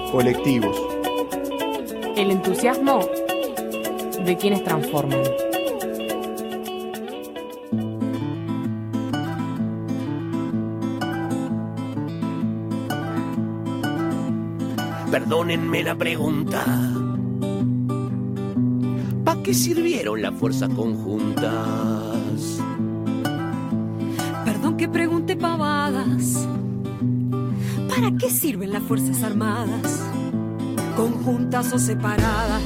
colectivos. El entusiasmo de quienes transforman. Perdónenme la pregunta. ¿Para qué sirvieron las fuerzas conjuntas? Perdón que pregunte pavadas. ¿Para qué sirven las fuerzas armadas? Conjuntas o separadas.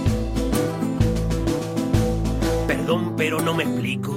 Perdón, pero no me explico.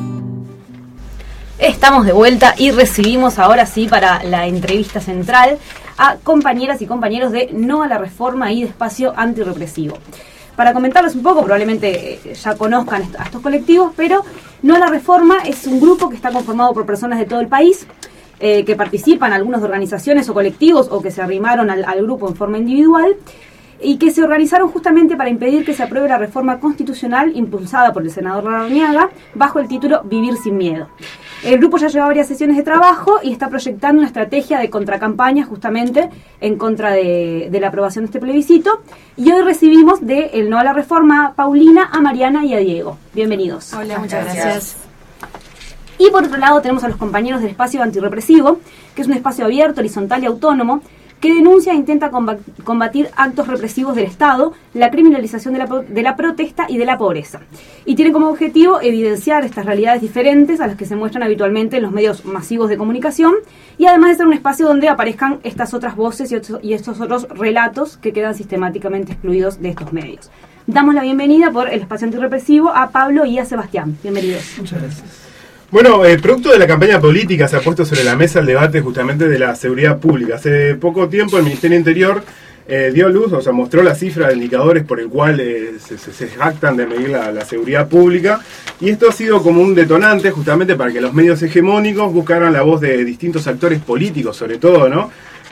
Estamos de vuelta y recibimos ahora sí para la entrevista central a compañeras y compañeros de No a la Reforma y de Espacio Antirrepresivo. Para comentarles un poco, probablemente ya conozcan a estos colectivos, pero No a la Reforma es un grupo que está conformado por personas de todo el país, que participan, algunos de organizaciones o colectivos, o que se arrimaron al grupo en forma individual, y que se organizaron justamente para impedir que se apruebe la reforma constitucional impulsada por el senador Larrañaga bajo el título Vivir sin Miedo. El grupo ya lleva varias sesiones de trabajo y está proyectando una estrategia de contracampaña justamente en contra de la aprobación de este plebiscito. Y hoy recibimos de el No a la Reforma a Paulina, a Mariana y a Diego. Bienvenidos. Hola, muchas gracias. Y por otro lado tenemos a los compañeros del Espacio Antirrepresivo, que es un espacio abierto, horizontal y autónomo, que denuncia e intenta combatir actos represivos del Estado, la criminalización de la protesta y de la pobreza. Y tiene como objetivo evidenciar estas realidades diferentes a las que se muestran habitualmente en los medios masivos de comunicación, y además de ser un espacio donde aparezcan estas otras voces y estos otros relatos que quedan sistemáticamente excluidos de estos medios. Damos la bienvenida por el Espacio Antirrepresivo a Pablo y a Sebastián. Bienvenidos. Muchas gracias. Bueno, producto de la campaña política se ha puesto sobre la mesa el debate justamente de la seguridad pública. Hace poco tiempo el Ministerio Interior dio a luz, o sea, mostró la cifra de indicadores por el cual se jactan de medir la seguridad pública, y esto ha sido como un detonante justamente para que los medios hegemónicos buscaran la voz de distintos actores políticos, sobre todo, ¿no?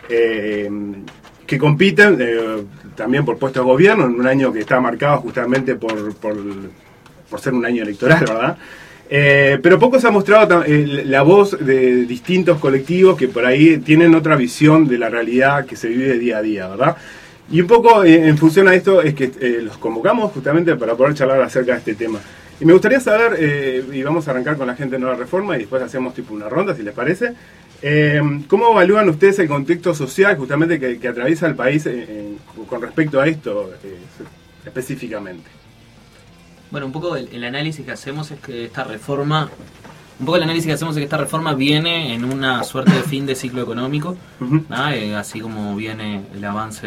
Que compiten también por puestos de gobierno en un año que está marcado justamente por ser un año electoral, ¿verdad? Pero poco se ha mostrado la voz de distintos colectivos que por ahí tienen otra visión de la realidad que se vive día a día, ¿verdad? Y un poco en función a esto es que los convocamos justamente para poder charlar acerca de este tema. Y me gustaría saber, y vamos a arrancar con la gente de Nueva Reforma y después hacemos tipo una ronda, si les parece, ¿cómo evalúan ustedes el contexto social justamente que atraviesa el país con respecto a esto específicamente? Bueno, un poco el análisis que hacemos es que esta reforma, viene en una suerte de fin de ciclo económico, ¿no? Así como viene el avance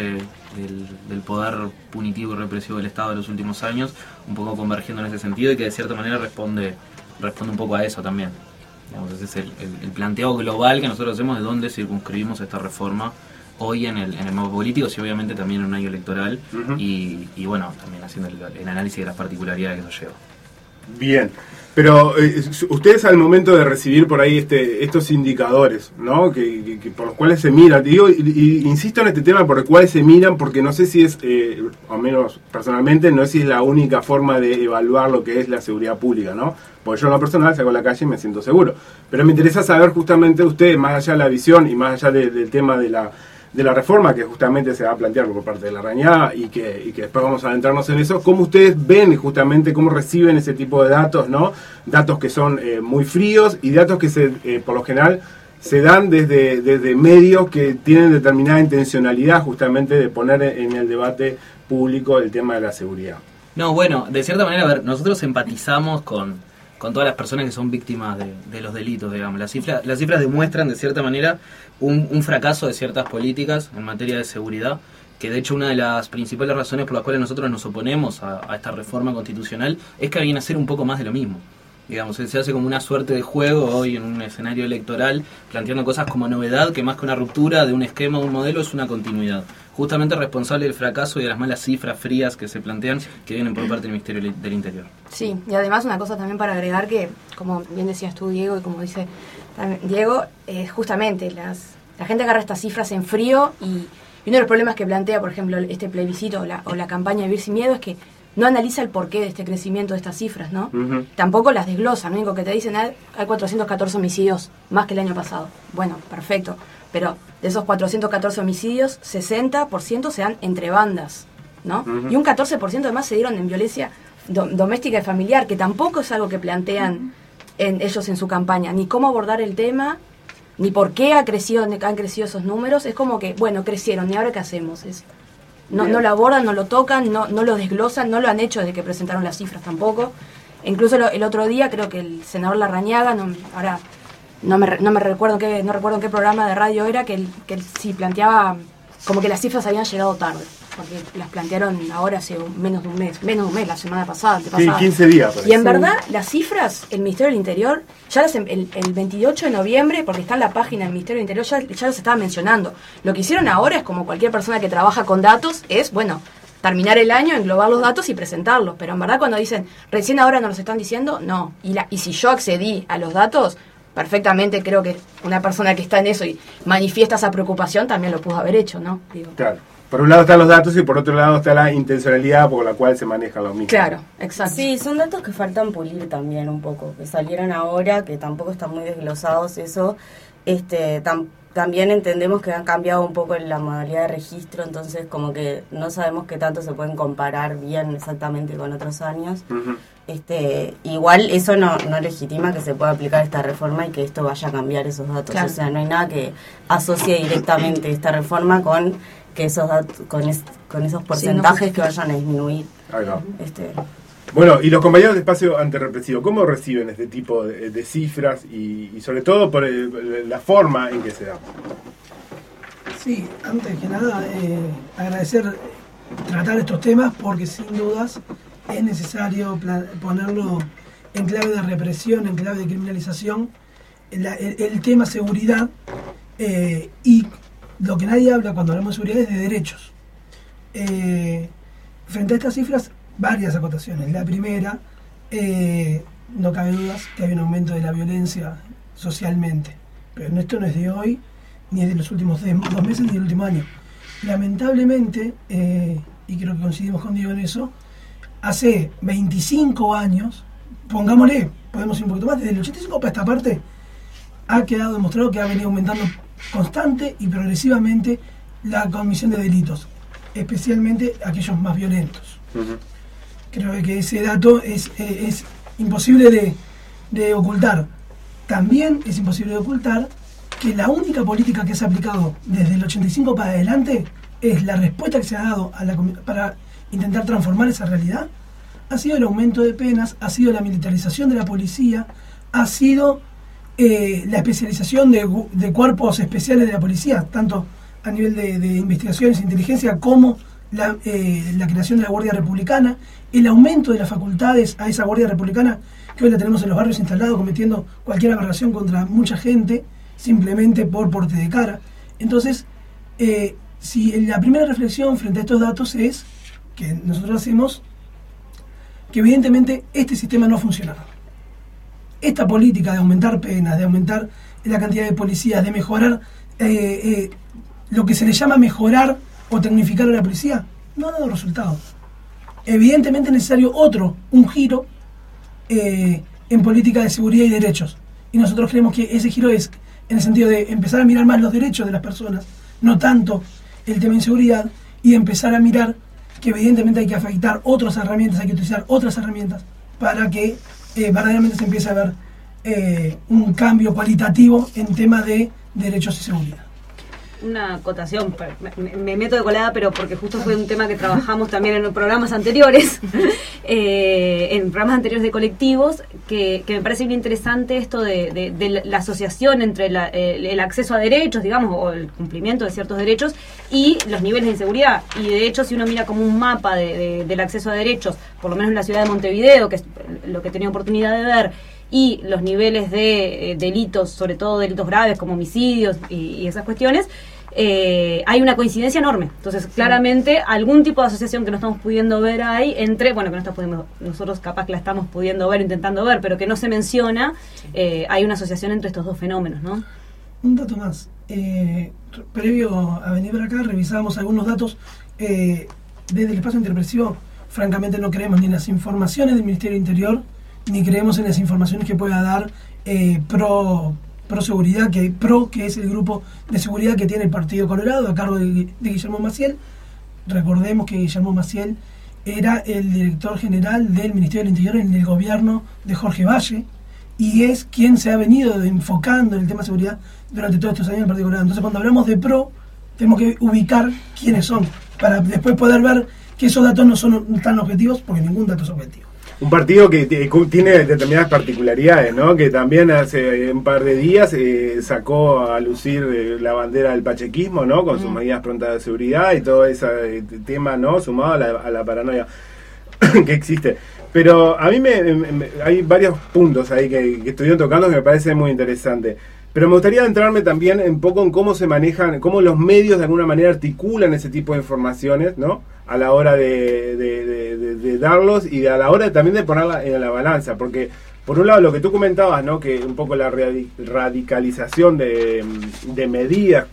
del poder punitivo y represivo del Estado de los últimos años, un poco convergiendo en ese sentido, y que de cierta manera responde un poco a eso también. Digamos, ese es el planteo global que nosotros hacemos de dónde circunscribimos esta reforma hoy en el mapa político, y obviamente también en un año electoral, y bueno, también haciendo el análisis de las particularidades que eso lleva. Bien, pero ustedes al momento de recibir por ahí estos indicadores, ¿no? que por los cuales se miran, digo, y insisto en este tema por el cual se miran, porque no sé si es, al menos personalmente, no sé si es la única forma de evaluar lo que es la seguridad pública, ¿no? Porque yo en lo personal salgo a la calle y me siento seguro. Pero me interesa saber justamente ustedes, más allá de la visión y más allá del tema de la reforma que justamente se va a plantear por parte de Larrañaga y que después vamos a adentrarnos en eso, cómo ustedes ven justamente, cómo reciben ese tipo de datos, ¿no? Datos que son muy fríos y datos que por lo general se dan desde medios que tienen determinada intencionalidad justamente de poner en el debate público el tema de la seguridad. No, bueno, de cierta manera, a ver, nosotros empatizamos con todas las personas que son víctimas de los delitos, digamos. Las cifras demuestran, de cierta manera, un fracaso de ciertas políticas en materia de seguridad, que de hecho una de las principales razones por las cuales nosotros nos oponemos a esta reforma constitucional es que viene a ser un poco más de lo mismo. Digamos, se hace como una suerte de juego hoy en un escenario electoral, planteando cosas como novedad, que más que una ruptura de un esquema o un modelo es una continuidad. Justamente responsable del fracaso y de las malas cifras frías que se plantean, que vienen por parte del Ministerio del Interior. Sí, y además una cosa también para agregar que, como bien decías tú, Diego, y como dice también Diego, justamente la gente agarra estas cifras en frío, y uno de los problemas que plantea, por ejemplo, este plebiscito o la campaña de Vivir sin Miedo es que no analiza el porqué de este crecimiento de estas cifras, ¿no? Tampoco las desglosa, lo único que te dicen es hay 414 homicidios más que el año pasado. Bueno, perfecto, pero de esos 414 homicidios, 60% se dan entre bandas, ¿no? Y un 14% además se dieron en violencia doméstica y familiar, que tampoco es algo que plantean ellos en su campaña, ni cómo abordar el tema, ni por qué han crecido esos números. Es como que, bueno, crecieron, ¿y ahora qué hacemos? No lo abordan, no lo tocan, no lo desglosan, no lo han hecho desde que presentaron las cifras tampoco. Incluso el otro día creo que el senador Larrañaga, ahora no recuerdo en qué programa de radio era, que él sí planteaba como que las cifras habían llegado tarde, porque las plantearon ahora hace menos de un mes, la semana pasada, Sí, 15 días. Parece. Y en verdad, las cifras, el Ministerio del Interior, ya el 28 de noviembre, porque está en la página del Ministerio del Interior, ya los estaba mencionando. Lo que hicieron ahora es, como cualquier persona que trabaja con datos, es, bueno, terminar el año, englobar los datos y presentarlos. Pero en verdad, cuando dicen, recién ahora nos los están diciendo, no. Y si yo accedí a los datos, perfectamente creo que una persona que está en eso y manifiesta esa preocupación también lo pudo haber hecho, ¿no? Digo. Claro. Por un lado están los datos y por otro lado está la intencionalidad por la cual se manejan los mismos. Claro, exacto. Sí, son datos que faltan pulir también un poco, que salieron ahora, que tampoco están muy desglosados eso. También entendemos que han cambiado un poco la modalidad de registro, entonces como que no sabemos qué tanto se pueden comparar bien exactamente con otros años. Uh-huh. Igual eso no legitima que se pueda aplicar esta reforma y que esto vaya a cambiar esos datos. Claro. O sea, no hay nada que asocie directamente esta reforma con que esos datos, con esos porcentajes que vayan a disminuir. Ahí va. Bueno, y los compañeros de Espacio Antirrepresivo, ¿cómo reciben este tipo de cifras y sobre todo por la forma en que se da? Sí, antes que nada, agradecer tratar estos temas porque sin dudas es necesario ponerlo en clave de represión, en clave de criminalización, el tema seguridad, y lo que nadie habla cuando hablamos de seguridad es de derechos. Frente a estas cifras, varias acotaciones. La primera, no cabe dudas que hay un aumento de la violencia socialmente, pero esto no es de hoy, ni es de los últimos 2 meses, ni del último año. Lamentablemente, y creo que coincidimos con Diego en eso, hace 25 años, pongámosle, podemos ir un poquito más, desde el 85 para esta parte, ha quedado demostrado que ha venido aumentando constante y progresivamente la comisión de delitos, especialmente aquellos más violentos. Uh-huh. Creo que ese dato es imposible de ocultar. También es imposible de ocultar que la única política que se ha aplicado desde el 85 para adelante es la respuesta que se ha dado para intentar transformar esa realidad, ha sido el aumento de penas, ha sido la militarización de la policía, ha sido la especialización de cuerpos especiales de la policía, tanto a nivel de investigaciones e inteligencia como la creación de la Guardia Republicana, el aumento de las facultades a esa Guardia Republicana que hoy la tenemos en los barrios instalado cometiendo cualquier aberración contra mucha gente simplemente por porte de cara. Entonces, si la primera reflexión frente a estos datos es que nosotros hacemos que evidentemente este sistema no ha funcionado. Esta política de aumentar penas, de aumentar la cantidad de policías, de mejorar lo que se le llama mejorar o tecnificar a la policía, no ha dado resultado. Evidentemente es necesario un giro en política de seguridad y derechos. Y nosotros creemos que ese giro es en el sentido de empezar a mirar más los derechos de las personas, no tanto el tema de inseguridad, y de empezar a mirar que evidentemente hay que afectar otras herramientas, hay que utilizar otras herramientas para que verdaderamente se empiece a ver un cambio cualitativo en tema de derechos y seguridad. Una acotación, me meto de colada, pero porque justo fue un tema que trabajamos también en los programas anteriores, en programas anteriores de colectivos, que me parece bien interesante esto de la asociación entre el acceso a derechos, digamos, o el cumplimiento de ciertos derechos y los niveles de inseguridad. Y de hecho, si uno mira como un mapa del acceso a derechos, por lo menos en la ciudad de Montevideo, que es lo que he tenido oportunidad de ver, y los niveles de delitos, sobre todo delitos graves como homicidios y esas cuestiones, hay una coincidencia enorme. Entonces, claramente, algún tipo de asociación que no estamos pudiendo ver ahí entre, bueno, que no estamos pudiendo, nosotros capaz que la estamos pudiendo ver, intentando ver, pero que no se menciona, hay una asociación entre estos dos fenómenos, ¿no? Un dato más. Previo a venir para acá, revisábamos algunos datos desde el Espacio Antirrepresivo. Francamente, no creemos ni en las informaciones del Ministerio del Interior, ni creemos en las informaciones que pueda dar pro Pro Seguridad, que es el grupo de seguridad que tiene el Partido Colorado a cargo de Guillermo Maciel. Recordemos que Guillermo Maciel era el director general del Ministerio del Interior en el gobierno de Jorge Valle, y es quien se ha venido enfocando en el tema de seguridad durante todos estos años en el Partido Colorado. Entonces, cuando hablamos de PRO, tenemos que ubicar quiénes son, para después poder ver que esos datos no son tan objetivos, porque ningún dato es objetivo. Un partido que tiene determinadas particularidades, ¿no? Que también hace un par de días sacó a lucir la bandera del pachequismo, ¿no? Con sus medidas prontas de seguridad y todo ese tema, ¿no? Sumado a la paranoia que existe. Pero a mí hay varios puntos ahí que estuvieron tocando que me parece muy interesante. Pero me gustaría adentrarme también un poco en cómo se manejan, cómo los medios de alguna manera articulan ese tipo de informaciones, ¿no? A la hora de darlos y a la hora también de ponerla en la balanza. Porque, por un lado, lo que tú comentabas, ¿no? Que un poco la radicalización de medidas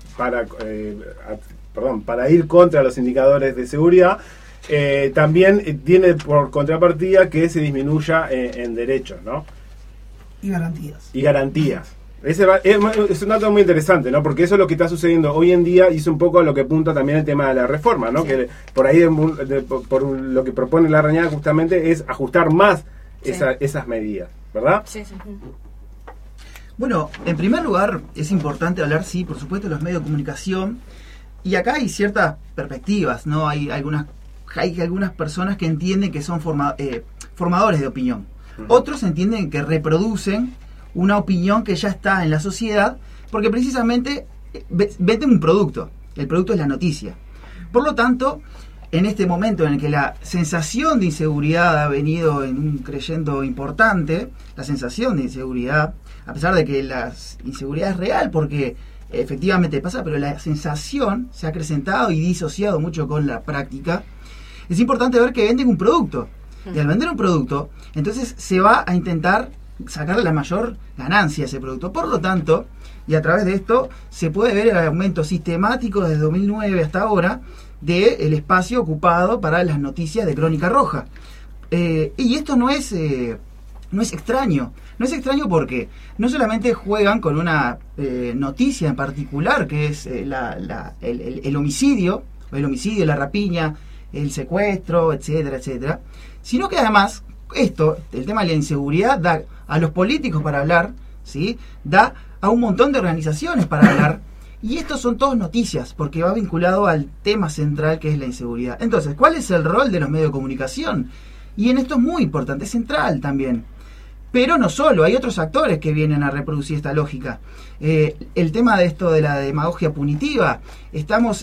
para ir contra los indicadores de seguridad, también tiene por contrapartida que se disminuya en derechos, ¿no? Y garantías. Es un dato muy interesante, ¿no? Porque eso es lo que está sucediendo hoy en día y es un poco a lo que apunta también el tema de la reforma, ¿no? Sí. Que por ahí, por lo que propone la Larrañaga justamente es ajustar más esas medidas, ¿verdad? Sí. Bueno, en primer lugar es importante hablar, sí, por supuesto, de los medios de comunicación, y acá hay ciertas perspectivas, ¿no? Hay algunas personas que entienden que son formadores de opinión. Otros entienden que reproducen una opinión que ya está en la sociedad, porque precisamente venden un producto. El producto es la noticia. Por lo tanto, en este momento en el que la sensación de inseguridad ha venido en un creyendo importante, la sensación de inseguridad, a pesar de que la inseguridad es real, porque efectivamente pasa, pero la sensación se ha acrecentado y disociado mucho con la práctica, es importante ver que venden un producto. Y al vender un producto, entonces se va a intentar sacarle la mayor ganancia a ese producto. Por lo tanto, y a través de esto, se puede ver el aumento sistemático desde 2009 hasta ahora del espacio ocupado para las noticias de Crónica Roja. Y esto no es extraño. No es extraño porque no solamente juegan con una noticia en particular, que es el homicidio, la rapiña, el secuestro, etcétera, etcétera, sino que además el tema de la inseguridad da a los políticos para hablar, ¿sí? Da a un montón de organizaciones para hablar, y estos son todas noticias, porque va vinculado al tema central que es la inseguridad. Entonces, ¿cuál es el rol de los medios de comunicación? Y en esto es muy importante, es central también. Pero no solo, hay otros actores que vienen a reproducir esta lógica. El tema de esto de la demagogia punitiva, estamos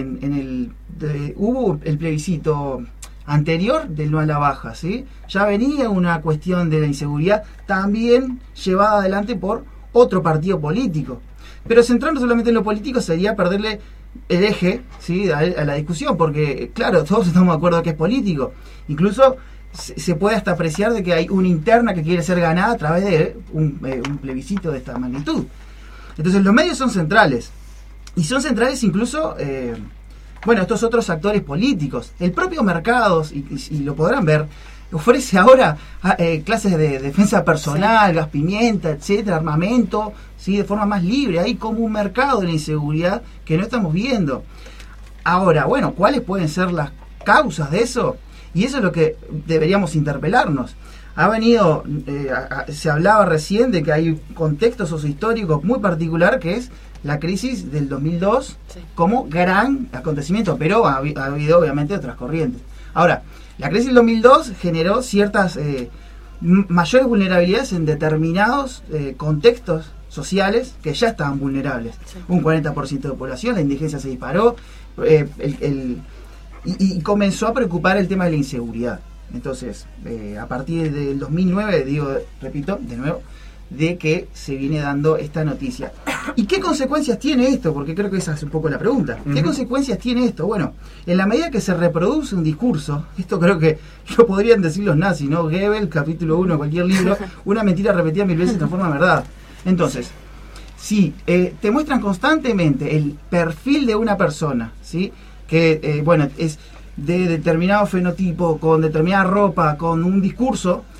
hubo el plebiscito anterior del no a la baja, ¿sí? Ya venía una cuestión de la inseguridad también llevada adelante por otro partido político. Pero centrarnos solamente en lo político sería perderle el eje, ¿sí? a la discusión, porque claro, todos estamos de acuerdo que es político. Incluso se puede hasta apreciar de que hay una interna que quiere ser ganada a través de un plebiscito de esta magnitud. Entonces los medios son centrales, y son centrales incluso estos otros actores políticos. El propio Mercados, y lo podrán ver, ofrece ahora clases de defensa personal, gas pimienta, etcétera, armamento, ¿sí? De forma más libre. Hay como un mercado de la inseguridad que no estamos viendo. Ahora, bueno, ¿cuáles pueden ser las causas de eso? Y eso es lo que deberíamos interpelarnos. Ha venido, se hablaba recién de que hay un contexto sociohistórico muy particular, que es la crisis del 2002 como gran acontecimiento, pero ha habido obviamente otras corrientes. Ahora, la crisis del 2002 generó ciertas mayores vulnerabilidades en determinados contextos sociales que ya estaban vulnerables. Un 40% de población, la indigencia se disparó, y comenzó a preocupar el tema de la inseguridad. Entonces, a partir del 2009, repito, de nuevo, de que se viene dando esta noticia. ¿Y qué consecuencias tiene esto? Porque creo que esa es un poco la pregunta. ¿Qué consecuencias tiene esto? Bueno, en la medida que se reproduce un discurso, esto creo que lo podrían decir los nazis, ¿no? Goebbels, capítulo 1, cualquier libro, una mentira repetida 1000 veces se transforma en verdad. Entonces, si te muestran constantemente el perfil de una persona, ¿sí? Que, es de determinado fenotipo, con determinada ropa, con un discurso,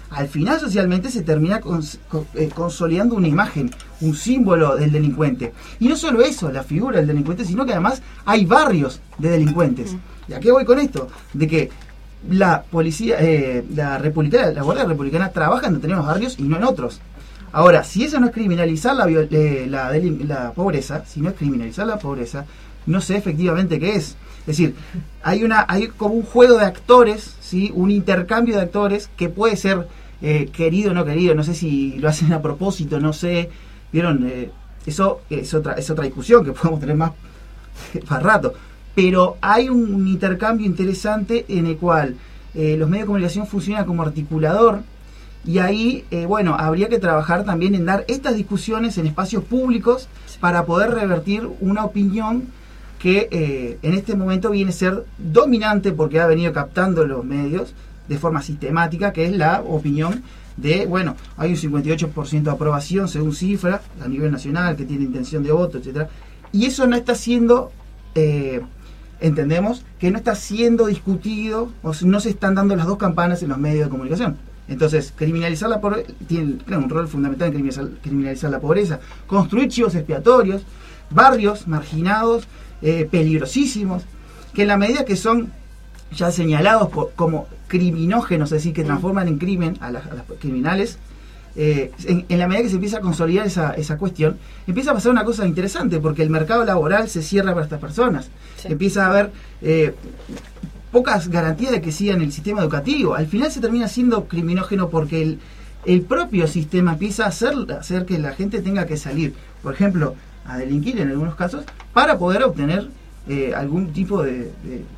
al final socialmente se termina consolidando una imagen, un símbolo del delincuente. Y no solo eso, la figura del delincuente, sino que además hay barrios de delincuentes. ¿Y a qué voy con esto? De que la policía, la Guardia Republicana trabaja en determinados barrios y no en otros. Ahora, si eso no es criminalizar la pobreza, si no es criminalizar la pobreza, no sé efectivamente qué es. Es decir, hay como un juego de actores, ¿sí? Un intercambio de actores que puede ser querido o no querido, no sé si lo hacen a propósito, no sé, ¿vieron? Eso es otra discusión que podemos tener más para rato. Pero hay un intercambio interesante en el cual los medios de comunicación funcionan como articulador. Y ahí, habría que trabajar también en dar estas discusiones en espacios públicos para poder revertir una opinión que en este momento viene a ser dominante porque ha venido captando los medios de forma sistemática, que es la opinión de, hay un 58% de aprobación según cifra a nivel nacional, que tiene intención de voto, etcétera. Y eso no está siendo, entendemos, que no está siendo discutido, o no se están dando las dos campanas en los medios de comunicación. Entonces, criminalizar la pobreza tiene un rol fundamental en criminalizar la pobreza, construir chivos expiatorios, barrios marginados, peligrosísimos, que en la medida que son ya señalados como criminógenos, es decir, que transforman en crimen a las criminales, en la medida que se empieza a consolidar esa cuestión, empieza a pasar una cosa interesante, porque el mercado laboral se cierra para estas personas. Sí. Empieza a haber pocas garantías de que sigan el sistema educativo. Al final se termina siendo criminógeno porque el propio sistema empieza a hacer que la gente tenga que salir, por ejemplo, a delinquir en algunos casos, para poder obtener algún tipo de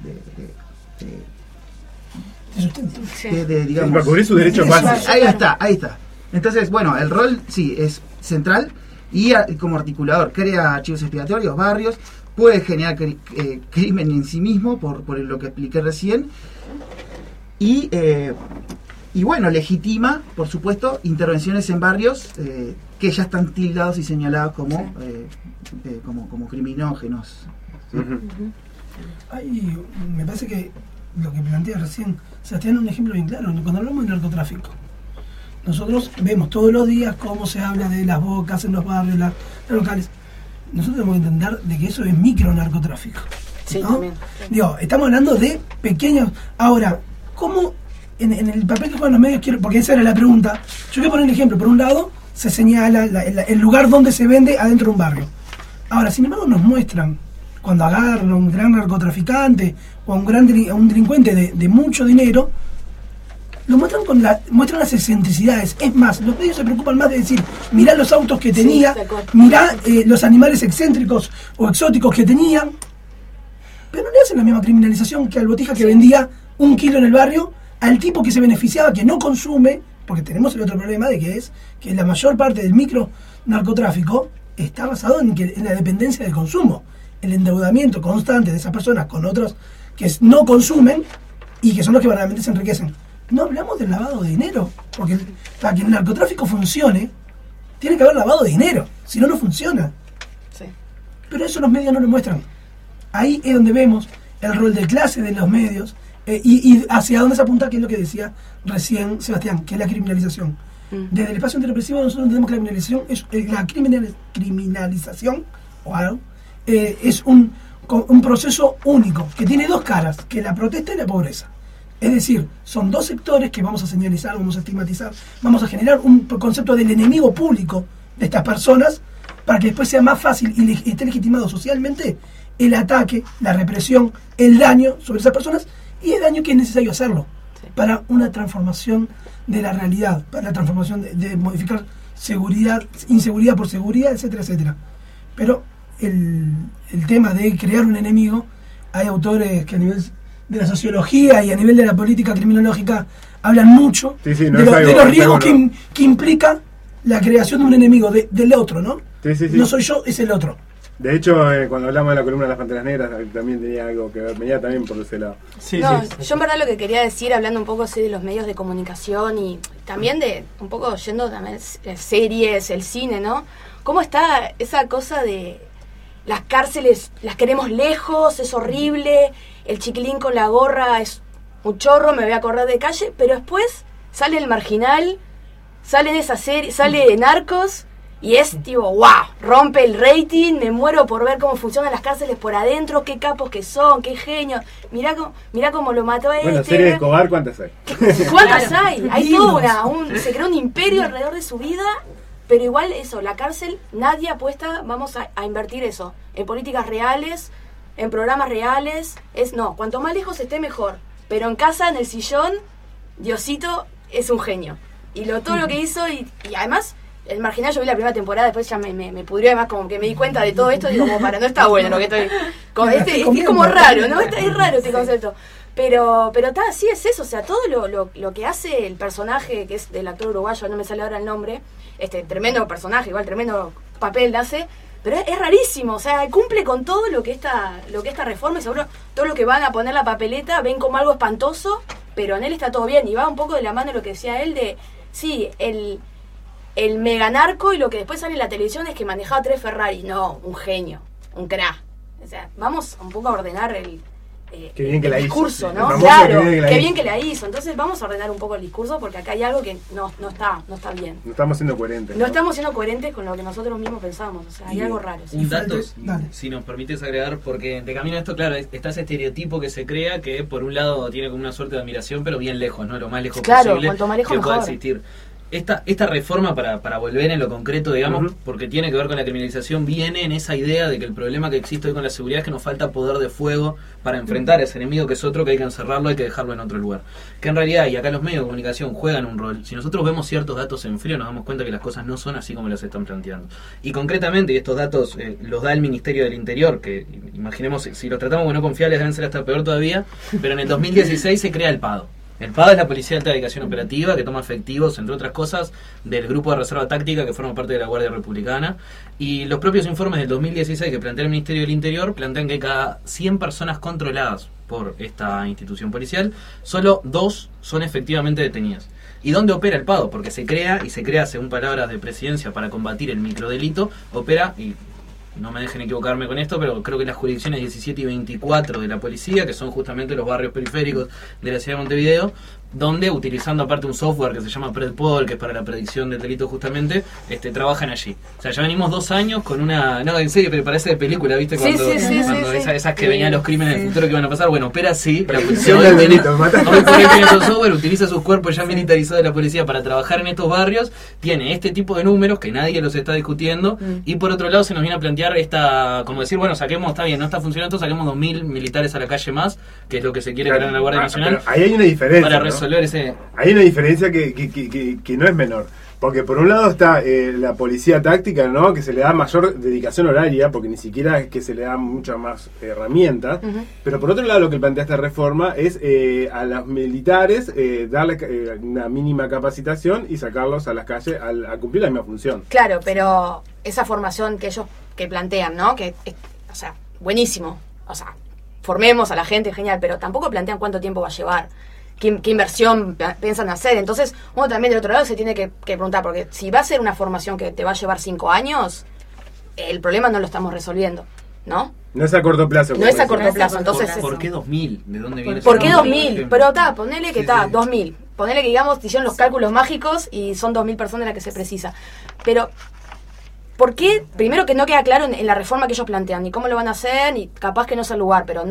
digamos, para cubrir sus derechos básicos. Ahí está. Entonces, el rol sí es central y como articulador crea archivos expiatorios, barrios, puede generar crimen en sí mismo por lo que expliqué recién y legitima, por supuesto, intervenciones en barrios que ya están tildados y señalados como criminógenos. ¿Sí? Me parece que lo que plantea recién Sebastián es un ejemplo bien claro. Cuando hablamos de narcotráfico, nosotros vemos todos los días cómo se habla de las bocas en los barrios, los locales. Nosotros tenemos que entender de que eso es micronarcotráfico. Sí, ¿no? también. Digo, estamos hablando de pequeños. Ahora, ¿cómo en el papel que juegan los medios, porque esa era la pregunta? Yo quiero poner un ejemplo. Por un lado, se señala el lugar donde se vende adentro de un barrio. Ahora, sin embargo, nos muestran cuando agarran a un gran narcotraficante o a un delincuente de mucho dinero, lo muestran las excentricidades. Es más, los medios se preocupan más de decir, mirá los autos que tenía, mirá los animales excéntricos o exóticos que tenían, pero no le hacen la misma criminalización que al botija que vendía 1 kilo en el barrio, al tipo que se beneficiaba, que no consume, porque tenemos el otro problema de que la mayor parte del micro narcotráfico está basado en la dependencia del consumo, el endeudamiento constante de esas personas con otros que no consumen y que son los que verdaderamente se enriquecen. No hablamos del lavado de dinero, porque para que el narcotráfico funcione, tiene que haber lavado de dinero, si no, no funciona. Sí. Pero eso los medios no lo muestran. Ahí es donde vemos el rol de clase de los medios y hacia dónde se apunta, que es lo que decía recién Sebastián, que es la criminalización. Desde el espacio antirrepresivo nosotros entendemos que la criminalización es un proceso único, que tiene dos caras, que es la protesta y la pobreza. Es decir, son dos sectores que vamos a señalizar, vamos a estigmatizar, vamos a generar un concepto del enemigo público de estas personas para que después sea más fácil y esté legitimado socialmente el ataque, la represión, el daño sobre esas personas y el daño que es necesario hacerlo para una transformación de la realidad, para la transformación de modificar inseguridad por seguridad, etcétera, etcétera. Pero el tema de crear un enemigo, hay autores que a nivel de la sociología y a nivel de la política criminológica hablan mucho de los riesgos que implica la creación de un enemigo del otro, ¿no? Sí. No soy yo, es el otro. De hecho, cuando hablamos de la columna de las Panteras Negras, también tenía algo que ver, venía también por ese lado. Yo en verdad lo que quería decir, hablando un poco así de los medios de comunicación y también de un poco yendo también series, el cine, ¿no? ¿Cómo está esa cosa de las cárceles, las queremos lejos, es horrible, el chiquilín con la gorra es un chorro, me voy a acordar de calle, pero después sale El Marginal, sale de esa serie, sale de Narcos, y es tipo, wow, rompe el rating, me muero por ver cómo funcionan las cárceles por adentro, qué capos que son, qué genios, mirá cómo lo mató a Bueno, serie de Escobar, ¿cuántas hay? ¿Cuántas hay? Hay toda se creó un imperio alrededor de su vida, pero igual eso, la cárcel, nadie apuesta, vamos a invertir eso, en políticas reales, en programas reales, no, cuanto más lejos esté mejor, pero en casa, en el sillón, Diosito es un genio, y todo lo que hizo, y además... El Marginal, yo vi la primera temporada, después ya me pudrió, además como que me di cuenta de todo esto, digo, como no está bueno lo que estoy... es como raro, ¿no? Es raro este concepto. Pero sí es eso, o sea, todo lo que hace el personaje, que es del actor uruguayo, no me sale ahora el nombre, tremendo personaje, igual tremendo papel hace, pero es rarísimo, o sea, cumple con todo lo que esta reforma, y seguro todo lo que van a poner la papeleta ven como algo espantoso, pero en él está todo bien, y va un poco de la mano de lo que decía él de, sí, el mega narco, y lo que después sale en la televisión es que manejaba 3 Ferrari. No, un genio, un crack. O sea, vamos un poco a ordenar el discurso, ¿no? Claro, qué bien que la hizo. Entonces vamos a ordenar un poco el discurso, porque acá hay algo que no está bien. No estamos siendo coherentes. No estamos siendo coherentes con lo que nosotros mismos pensamos. O sea, hay algo raro. ¿Sí? Un dato, si nos permites agregar, porque de camino a esto, claro, está ese estereotipo que se crea, que por un lado tiene como una suerte de admiración, pero bien lejos, ¿no? Lo más lejos posible cuanto más lejos que mejor. pueda existir. Esta reforma, para volver en lo concreto, digamos, porque tiene que ver con la criminalización, viene en esa idea de que el problema que existe hoy con la seguridad es que nos falta poder de fuego para enfrentar a ese enemigo, que es otro, que hay que encerrarlo, hay que dejarlo en otro lugar. Que en realidad, y acá los medios de comunicación juegan un rol, si nosotros vemos ciertos datos en frío, nos damos cuenta que las cosas no son así como las están planteando. Y concretamente, y estos datos los da el Ministerio del Interior, que imaginemos, si los tratamos como no confiables, deben ser hasta peor todavía, pero en el 2016 se crea el PADO. El PADO es la Policía de Alta Dedicación Operativa, que toma efectivos, entre otras cosas, del Grupo de Reserva Táctica, que forma parte de la Guardia Republicana. Y los propios informes del 2016 que plantea el Ministerio del Interior plantean que cada 100 personas controladas por esta institución policial, solo 2 son efectivamente detenidas. ¿Y dónde opera el PADO? Porque se crea, según palabras de Presidencia, para combatir el microdelito, opera, y no me dejen equivocarme con esto, pero creo que las jurisdicciones 17 y 24 de la policía, que son justamente los barrios periféricos de la ciudad de Montevideo, donde, utilizando aparte un software que se llama PredPol, que es para la predicción del delito justamente, trabajan allí. O sea, ya venimos 2 años con una... No, en serio, pero parece de película, ¿viste? Cuando esas que venían los crímenes del futuro que iban a pasar. Bueno, opera así, la policía hoy por el software, utiliza sus cuerpos ya militarizados de la policía para trabajar en estos barrios, tiene este tipo de números que nadie los está discutiendo, y por otro lado se nos viene a plantear como decir, bueno, saquemos, está bien, no está funcionando, saquemos 2.000 militares a la calle más, que es lo que se quiere crear en la Guardia Nacional. Ahí hay una diferencia, para ¿no? resolver ese... Hay una diferencia que no es menor. Porque por un lado está la policía táctica, ¿no? Que se le da mayor dedicación horaria, porque ni siquiera es que se le dan muchas más herramientas. Pero por otro lado, lo que plantea esta reforma es a los militares darle una mínima capacitación y sacarlos a las calles a cumplir la misma función. Claro, pero esa formación que ellos plantean, ¿no? O sea, buenísimo. O sea, formemos a la gente, genial, pero tampoco plantean cuánto tiempo va a llevar. ¿Qué inversión piensan hacer? Entonces, uno también del otro lado se tiene que preguntar, porque si va a ser una formación que te va a llevar 5 años, el problema no lo estamos resolviendo, ¿no? No es a corto plazo. No es a corto plazo, entonces... ¿Por qué 2000? ¿De dónde viene? ¿Por qué 2000? Pero ponele que 2000. Ponele que, digamos, hicieron los cálculos mágicos y son 2000 personas las que se precisa. Pero... ¿por qué? Primero que no queda claro en la reforma que ellos plantean, ni cómo lo van a hacer, ni capaz que no es el lugar, pero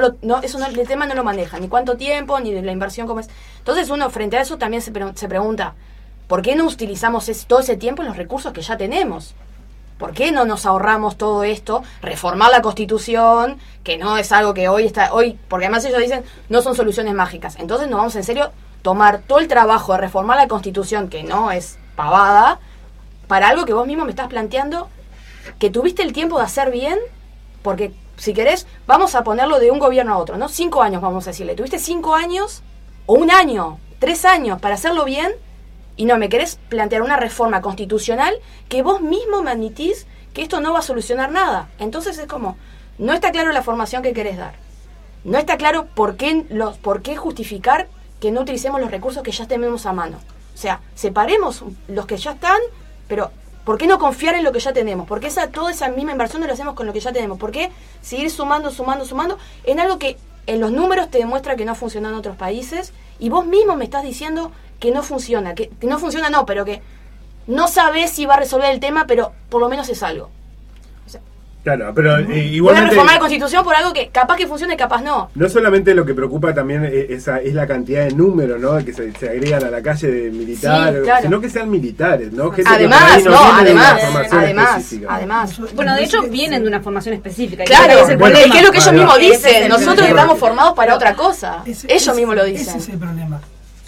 el tema no lo maneja, ni cuánto tiempo, ni de la inversión, cómo es. Entonces uno frente a eso también se pregunta, ¿por qué no utilizamos todo ese tiempo en los recursos que ya tenemos? ¿Por qué no nos ahorramos todo esto? Reformar la Constitución, que no es algo que hoy, porque además ellos dicen, no son soluciones mágicas. Entonces nos vamos en serio tomar todo el trabajo de reformar la Constitución, que no es pavada, para algo que vos mismo me estás planteando, que tuviste el tiempo de hacer bien, porque si querés, vamos a ponerlo de un gobierno a otro, ¿no? 5 años, vamos a decirle. Tuviste 5 años, o 1 año, 3 años para hacerlo bien, y no me querés plantear una reforma constitucional que vos mismo me admitís que esto no va a solucionar nada. Entonces es como, no está claro la formación que querés dar. No está claro por qué justificar que no utilicemos los recursos que ya tenemos a mano. O sea, separemos los que ya están, pero ¿por qué no confiar en lo que ya tenemos? ¿Por qué toda esa misma inversión no la hacemos con lo que ya tenemos? ¿Por qué seguir sumando en algo que en los números te demuestra que no funciona en otros países? Y vos mismo me estás diciendo que no funciona, que no funciona no, pero que no sabés si va a resolver el tema, pero por lo menos es algo. Claro, pero Voy a igualmente... reformar la Constitución por algo que capaz que funcione, capaz no. No solamente lo que preocupa también es la cantidad de números, ¿no? Que se agregan a la calle de militares, Sí, claro. sino que sean militares, ¿no? Gente Además, que por ahí viene de una formación además. específica. Bueno, de hecho vienen de una formación específica. y Claro, creo que ese es el es problema. que es lo que ellos Ahí va. mismos Ese es dicen. el Nosotros problema. estamos formados para otra cosa. Ellos mismos lo Ese dicen. es el problema.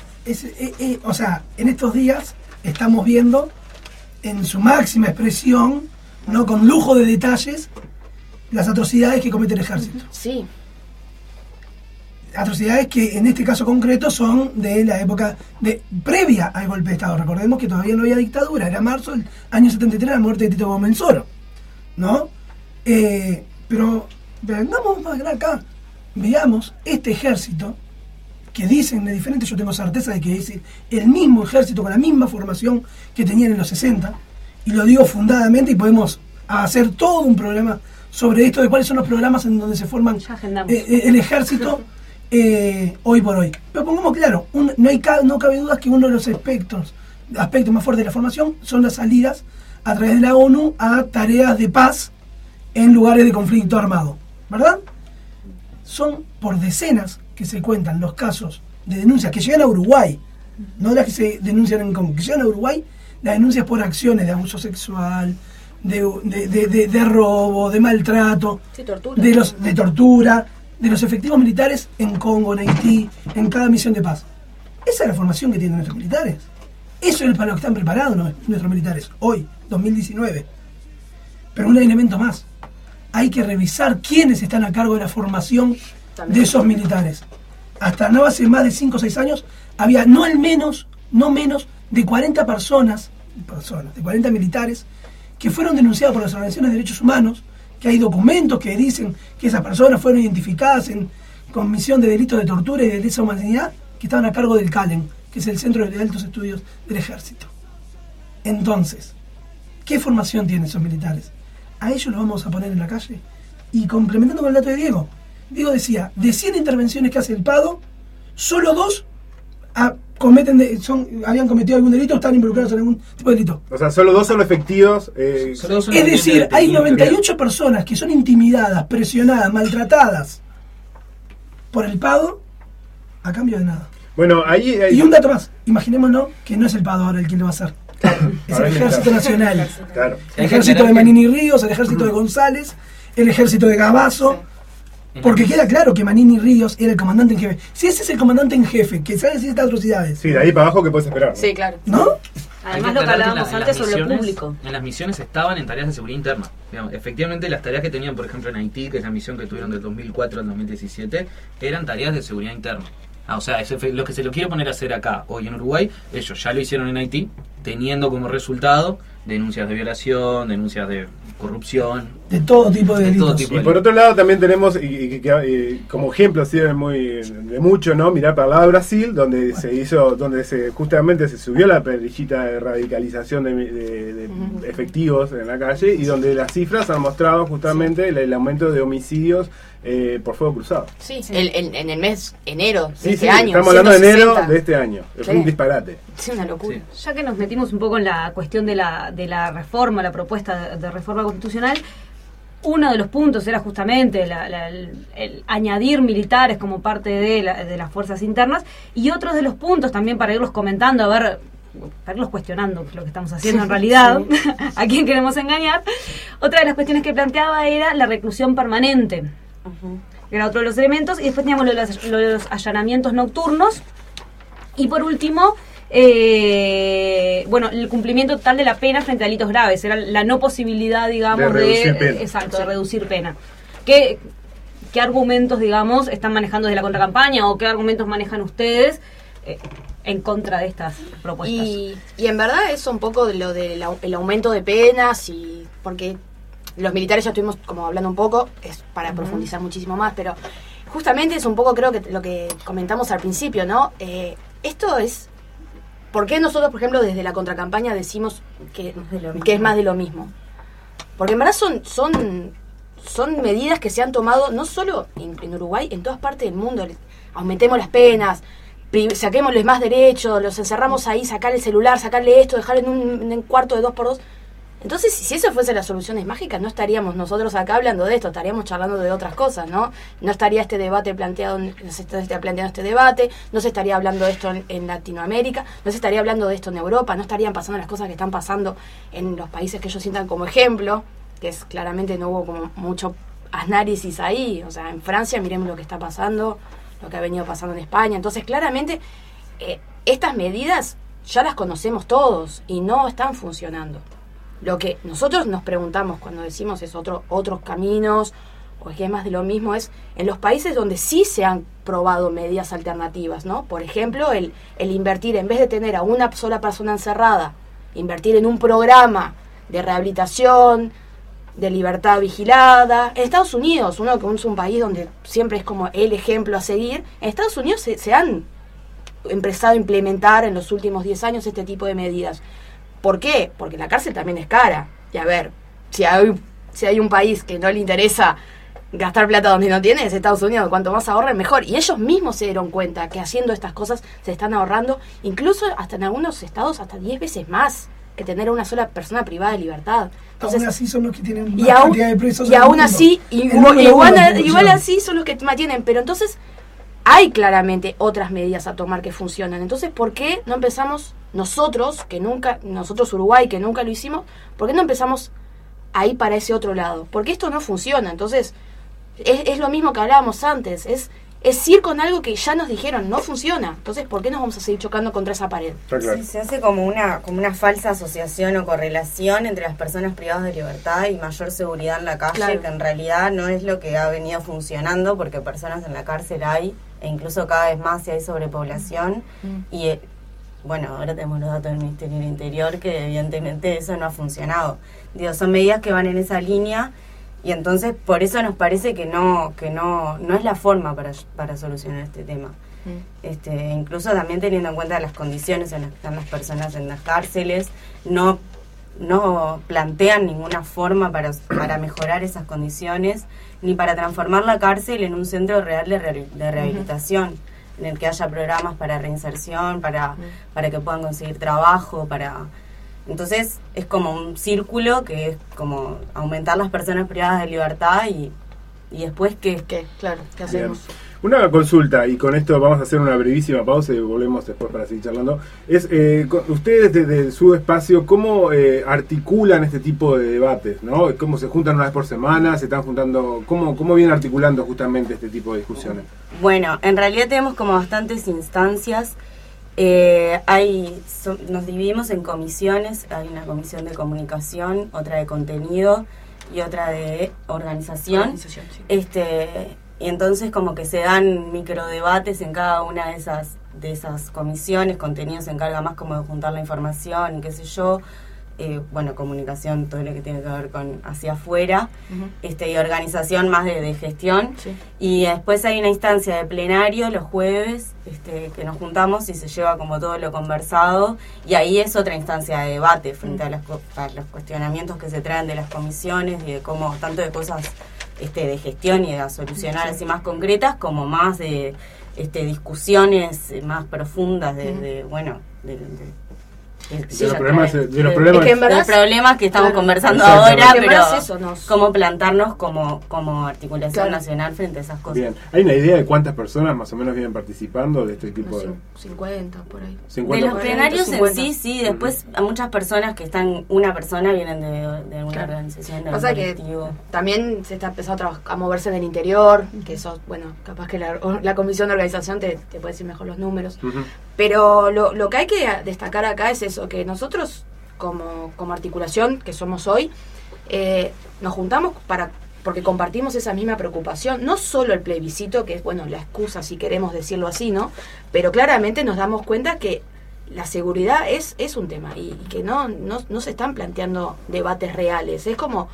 O sea, en estos días estamos viendo en su máxima expresión, no con lujo de detalles, las atrocidades que comete el ejército. Sí. Atrocidades que en este caso concreto son de la época previa al golpe de Estado. Recordemos que todavía no había dictadura, era marzo del año 73, la muerte de Tito Bomensoro, ¿no? Pero vengamos más acá, veamos este ejército que dicen de diferente, yo tengo certeza de que es el mismo ejército con la misma formación que tenían en los 60, y lo digo fundadamente, y podemos hacer todo un programa sobre esto, de cuáles son los programas en donde se forman el ejército hoy por hoy. Pero pongamos claro, no cabe duda que uno de los aspectos más fuertes de la formación son las salidas a través de la ONU a tareas de paz en lugares de conflicto armado, ¿verdad? Son por decenas que se cuentan los casos de denuncias que llegan a Uruguay, no las que se denuncian en Congo, que llegan a Uruguay, las denuncias por acciones de abuso sexual, de robo, de maltrato, Sí, tortura. de tortura, de los efectivos militares en Congo, en Haití, en cada misión de paz. Esa es la formación que tienen nuestros militares. Eso es para lo que están preparados nuestros militares, hoy, 2019. Pero un elemento más. Hay que revisar quiénes están a cargo de la formación de esos militares. Hasta no hace más de 5 o 6 años, había no menos de 40 personas, de 40 militares, que fueron denunciados por las organizaciones de derechos humanos, que hay documentos que dicen que esas personas fueron identificadas en comisión de delitos de tortura y de lesa humanidad, que estaban a cargo del CALEN, que es el Centro de Altos Estudios del Ejército. Entonces, ¿qué formación tienen esos militares? A ellos los vamos a poner en la calle. Y complementando con el dato de Diego, Diego decía, de 100 intervenciones que hace el PADO, solo 2 habían cometido algún delito, están involucrados en algún tipo de delito. O sea, solo 2 son efectivos. Es decir, hay 98 personas que son intimidadas, presionadas, maltratadas por el PADO a cambio de nada. Bueno, ahí Y un dato más, imaginémonos que no es el PADO ahora el quien lo va a hacer. Es el Ejército Nacional. Claro. El ejército de Manini Ríos, el ejército de González, el ejército de Gabazo. Porque queda claro que Manini Ríos era el comandante en jefe. Si ese es el comandante en jefe, que sabe decir estas atrocidades. Sí, de ahí para abajo, ¿qué puedes esperar? Sí, claro. ¿No? Además, lo que hablábamos antes sobre lo público. En las misiones estaban en tareas de seguridad interna. Digamos, efectivamente, las tareas que tenían, por ejemplo, en Haití, que es la misión que tuvieron del 2004 al 2017, eran tareas de seguridad interna. O sea, eso es lo que se lo quiere poner a hacer acá, hoy en Uruguay, ellos ya lo hicieron en Haití, teniendo como resultado denuncias de violación, denuncias de corrupción. De todo tipo de delitos. Y por otro lado también tenemos, como ejemplo así de mucho, ¿no? Mirar para el lado de Brasil, donde justamente se subió la perillita de radicalización de efectivos en la calle, y donde las cifras han mostrado justamente el aumento de homicidios por fuego cruzado. Sí, en el mes enero de Sí, este sí, año. estamos hablando de 160. enero de este año. Es Sí. un disparate. Es una locura. Ya que nos metimos un poco en la cuestión de la reforma, la propuesta de reforma constitucional, uno de los puntos era justamente el añadir militares como parte de las fuerzas internas, y otros de los puntos también para irlos comentando, para irlos cuestionando, que es lo que estamos haciendo en realidad, a quién queremos engañar. Otra de las cuestiones que planteaba era la reclusión permanente, que era otro de los elementos, y después teníamos los allanamientos nocturnos, y por último, el cumplimiento total de la pena frente a delitos graves, era la no posibilidad, digamos, de reducir pena. ¿Qué argumentos, digamos, están manejando desde la contracampaña, o qué argumentos manejan ustedes en contra de estas propuestas? Y en verdad es un poco de lo del aumento de penas, y porque los militares ya estuvimos como hablando un poco, es para profundizar muchísimo más, pero justamente es un poco, creo que lo que comentamos al principio, ¿no? Esto es, ¿por qué nosotros, por ejemplo, desde la contracampaña decimos que es más de lo mismo? Porque en verdad son medidas que se han tomado no solo en Uruguay, en todas partes del mundo. Aumentemos las penas, saquémosles más derechos, los encerramos ahí, sacarle el celular, sacarle esto, dejarlo en un cuarto de 2x2. Entonces, si eso fuese las soluciones mágicas, no estaríamos nosotros acá hablando de esto, estaríamos charlando de otras cosas, ¿no? No estaría este debate planteado, no se estaría planteando este debate, no se estaría hablando de esto en Latinoamérica, no se estaría hablando de esto en Europa, no estarían pasando las cosas que están pasando en los países que ellos sientan como ejemplo, que es claramente no hubo como mucho análisis ahí. O sea, en Francia miremos lo que está pasando, lo que ha venido pasando en España. Entonces, claramente, estas medidas ya las conocemos todos y no están funcionando. Lo que nosotros nos preguntamos cuando decimos es otros caminos, o es que es más de lo mismo, es en los países donde sí se han probado medidas alternativas, ¿no? Por ejemplo, el invertir, en vez de tener a una sola persona encerrada, invertir en un programa de rehabilitación, de libertad vigilada. En Estados Unidos, uno que es un país donde siempre es como el ejemplo a seguir, en Estados Unidos se han empezado a implementar en los últimos 10 años este tipo de medidas. ¿Por qué? Porque la cárcel también es cara. Y a ver, si hay un país que no le interesa gastar plata donde no tiene, es Estados Unidos. Cuanto más ahorren, mejor. Y ellos mismos se dieron cuenta que haciendo estas cosas se están ahorrando, incluso hasta en algunos estados, hasta 10 veces más que tener a una sola persona privada de libertad. Entonces, aún así son los que tienen más cantidad de presos. Y aún así, igual así son los que mantienen. Pero entonces hay claramente otras medidas a tomar que funcionan. Entonces, ¿por qué no empezamos nosotros Uruguay, que nunca lo hicimos, por qué no empezamos a ir para ese otro lado? Porque esto no funciona. Entonces, es lo mismo que hablábamos antes, es ir con algo que ya nos dijeron, no funciona. Entonces, ¿por qué nos vamos a seguir chocando contra esa pared? Sí, se hace como una falsa asociación o correlación entre las personas privadas de libertad y mayor seguridad en la calle, claro, que en realidad no es lo que ha venido funcionando, porque personas en la cárcel hay, e incluso cada vez más si hay sobrepoblación. Y bueno, ahora tenemos los datos del Ministerio del Interior, que evidentemente eso no ha funcionado. Digo, son medidas que van en esa línea, y entonces por eso nos parece que no es la forma para solucionar este tema. Incluso también teniendo en cuenta las condiciones en las que están las personas en las cárceles, no plantean ninguna forma para mejorar esas condiciones, ni para transformar la cárcel en un centro real de rehabilitación, en el que haya programas para reinserción, para que puedan conseguir trabajo, Entonces es como un círculo que es como aumentar las personas privadas de libertad y después ¿qué hacemos? Una consulta, y con esto vamos a hacer una brevísima pausa y volvemos después para seguir charlando. Ustedes desde su espacio, ¿cómo articulan este tipo de debates? ¿No? ¿Cómo se juntan una vez por semana? ¿Se están juntando? ¿Cómo vienen articulando justamente este tipo de discusiones? Bueno, en realidad tenemos como bastantes instancias. Nos dividimos en comisiones. Hay una comisión de comunicación, otra de contenido y otra de organización. Sí. Y entonces como que se dan microdebates en cada una de esas comisiones. Contenido se encarga más como de juntar la información y qué sé yo. Comunicación, todo lo que tiene que ver con hacia afuera. Y organización más de gestión. Sí. Y después hay una instancia de plenario los jueves, que nos juntamos y se lleva como todo lo conversado. Y ahí es otra instancia de debate frente a los cuestionamientos que se traen de las comisiones y de cómo, tanto de cosas de gestión y de solucionar así más concretas, como más de discusiones más profundas de los problemas que estamos conversando ahora, pero cómo plantarnos como articulación nacional frente a esas cosas. Bien, ¿hay una idea de cuántas personas más o menos vienen participando de este tipo de...? 50 por ahí. 50 de los plenarios 50. En sí, después a muchas personas que están, una persona vienen de una organización, de un colectivo. Que también se está empezando a moverse en el interior, que eso, capaz que la comisión de organización te puede decir mejor los números. Pero lo que hay que destacar acá es eso, que nosotros como articulación que somos hoy, nos juntamos porque compartimos esa misma preocupación, no solo el plebiscito, que es la excusa si queremos decirlo así, ¿no? Pero claramente nos damos cuenta que la seguridad es un tema y que no se están planteando debates reales. Es como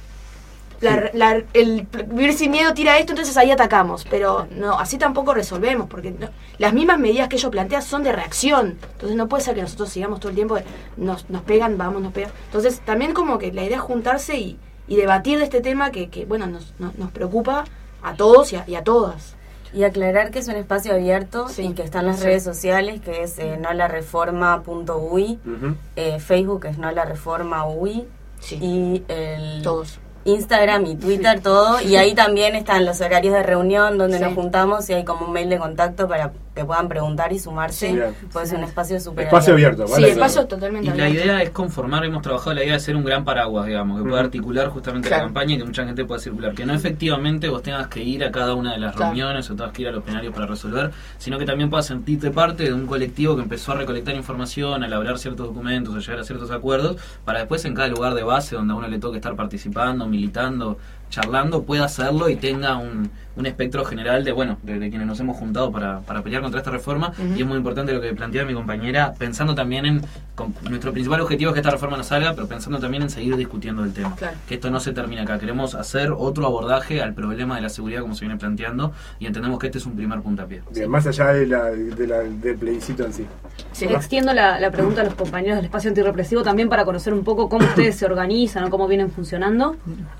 el vivir sin miedo tira esto, entonces ahí atacamos, pero no, así tampoco resolvemos, porque las mismas medidas que ellos plantean son de reacción. Entonces no puede ser que nosotros sigamos todo el tiempo nos pegan, nos pegan. Entonces también como que la idea es juntarse y debatir de este tema que nos preocupa a todos y a todas. Y aclarar que es un espacio abierto y que está en las redes sociales, que es nolareforma.ui, Facebook es nolareforma.ui y todos. Instagram y Twitter, todo, y ahí también están los horarios de reunión donde nos juntamos y hay como un mail de contacto para que puedan preguntar y sumarse. Puede ser un espacio súper abierto. ¿vale? Sí, espacio totalmente abierto. Y la idea es conformar, hemos trabajado la idea de ser un gran paraguas, digamos, que pueda articular justamente la campaña y que mucha gente pueda circular. Que no efectivamente vos tengas que ir a cada una de las reuniones o tengas que ir a los plenarios para resolver, sino que también puedas sentirte parte de un colectivo que empezó a recolectar información, a elaborar ciertos documentos, a llegar a ciertos acuerdos, para después en cada lugar de base donde a uno le toque estar participando, militando, charlando, pueda hacerlo y tenga un espectro general de quienes nos hemos juntado para pelear contra esta reforma. Y es muy importante lo que plantea mi compañera, pensando también en nuestro principal objetivo es que esta reforma no salga, pero pensando también en seguir discutiendo el tema, que esto no se termina acá. Queremos hacer otro abordaje al problema de la seguridad como se viene planteando y entendemos que este es un primer puntapié. Bien, más allá del plebiscito en sí. Extiendo la pregunta a los compañeros del espacio antirrepresivo también para conocer un poco cómo ustedes se organizan o cómo vienen funcionando.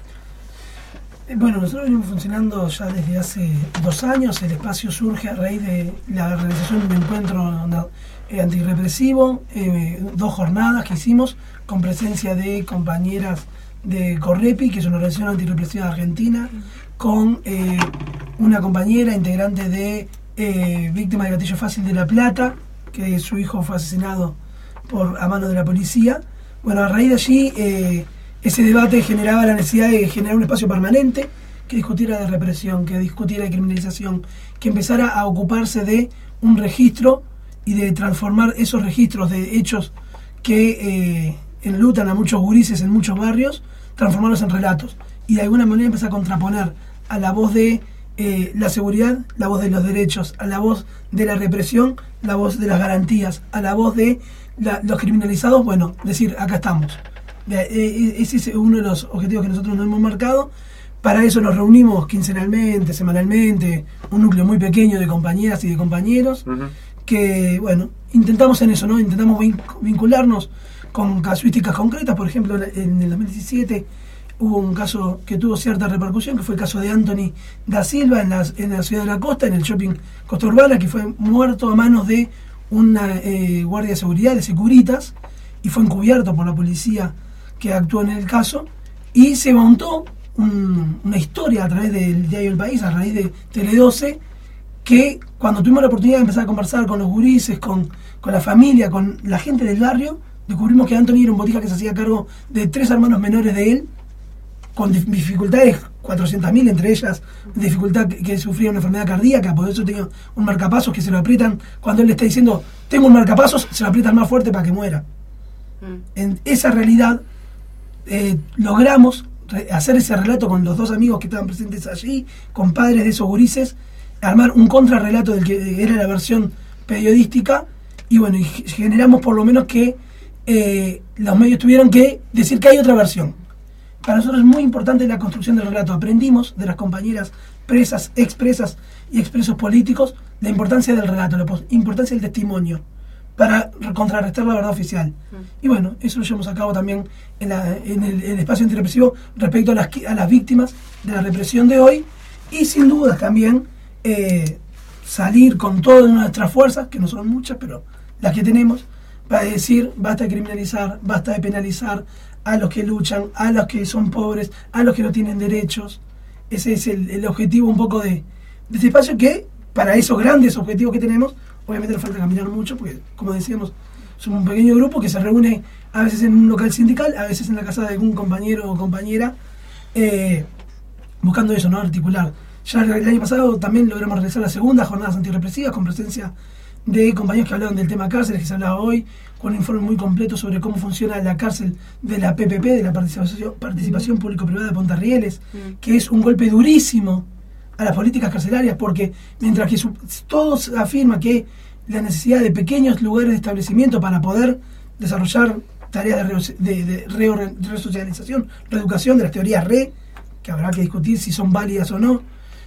Bueno, nosotros venimos funcionando ya desde hace 2 años. El espacio surge a raíz de la realización de un encuentro antirrepresivo, 2 jornadas que hicimos con presencia de compañeras de Correpi, que es una organización antirrepresiva de Argentina, con una compañera integrante de Víctimas de Gatillo Fácil de La Plata, que su hijo fue asesinado a mano de la policía. Bueno, a raíz de allí ese debate generaba la necesidad de generar un espacio permanente que discutiera de represión, que discutiera de criminalización, que empezara a ocuparse de un registro y de transformar esos registros de hechos que enlutan a muchos gurises en muchos barrios, transformarlos en relatos. Y de alguna manera empezar a contraponer a la voz de la seguridad, la voz de los derechos, a la voz de la represión, la voz de las garantías, a la voz de los criminalizados, decir, acá estamos. Ese es uno de los objetivos que nosotros nos hemos marcado. Para eso nos reunimos quincenalmente, semanalmente, un núcleo muy pequeño de compañeras y de compañeros, que, intentamos en eso, ¿no? Intentamos vincularnos con casuísticas concretas. Por ejemplo, en el 2017 hubo un caso que tuvo cierta repercusión, que fue el caso de Anthony da Silva en la ciudad de la Costa, en el shopping Costa Urbana, que fue muerto a manos de una guardia de seguridad, de Securitas, y fue encubierto por la policía que actuó en el caso, y se montó una historia a través del diario El País, a raíz de Tele12, que cuando tuvimos la oportunidad de empezar a conversar con los gurises, con la familia, con la gente del barrio, descubrimos que Anthony era un botija que se hacía cargo de 3 hermanos menores de él, con dificultades 400.000, entre ellas dificultad que sufría una enfermedad cardíaca, por eso tenía un marcapasos que se lo aprietan, cuando él le está diciendo, tengo un marcapasos, se lo aprietan más fuerte para que muera. En esa realidad logramos hacer ese relato con los 2 amigos que estaban presentes allí, con padres de esos gurises, armar un contrarrelato del que era la versión periodística, y y generamos por lo menos que los medios tuvieron que decir que hay otra versión. Para nosotros es muy importante la construcción del relato. Aprendimos de las compañeras presas, expresas y expresos políticos la importancia del relato, la importancia del testimonio, para contrarrestar la verdad oficial. Y eso lo llevamos a cabo también en el espacio antirrepresivo respecto a las víctimas de la represión de hoy, y sin dudas también salir con todas nuestras fuerzas, que no son muchas, pero las que tenemos, para decir, basta de criminalizar, basta de penalizar a los que luchan, a los que son pobres, a los que no tienen derechos. Ese es el objetivo un poco de este espacio, que para esos grandes objetivos que tenemos, obviamente nos falta caminar mucho, porque, como decíamos, somos un pequeño grupo que se reúne a veces en un local sindical, a veces en la casa de algún compañero o compañera, buscando eso, ¿no? Articular. Ya el año pasado también logramos realizar las segundas jornadas antirrepresivas con presencia de compañeros que hablaban del tema cárceles, que se hablaba hoy, con un informe muy completo sobre cómo funciona la cárcel de la PPP, de la Participación Público-Privada de Punta Rieles, que es un golpe durísimo a las políticas carcelarias, porque mientras que todos afirman que la necesidad de pequeños lugares de establecimiento para poder desarrollar tareas de resocialización, reeducación, de las teorías que habrá que discutir si son válidas o no,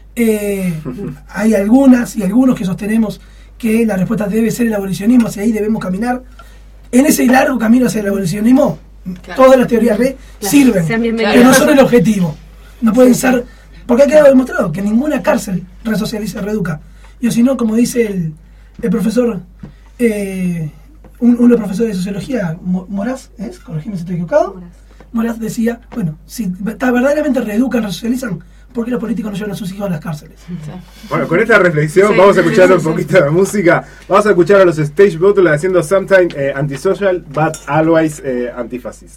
hay algunas y algunos que sostenemos que la respuesta debe ser el abolicionismo, hacia ahí debemos caminar. En ese largo camino hacia el abolicionismo, todas las teorías sirven, pero no son el objetivo. No pueden ser Porque ha quedado demostrado que ninguna cárcel resocializa, reeduca. Y o si no, como dice el profesor, uno de los profesores de sociología, Moraz, corregime si estoy equivocado, Moraz decía, bueno, si verdaderamente reeducan, resocializan, ¿por qué los políticos no llevan a sus hijos a las cárceles? Bueno, con esta reflexión vamos a escuchar un poquito de música. Vamos a escuchar a los Stage Bottle haciendo Sometimes Antisocial, but Always Antifascist.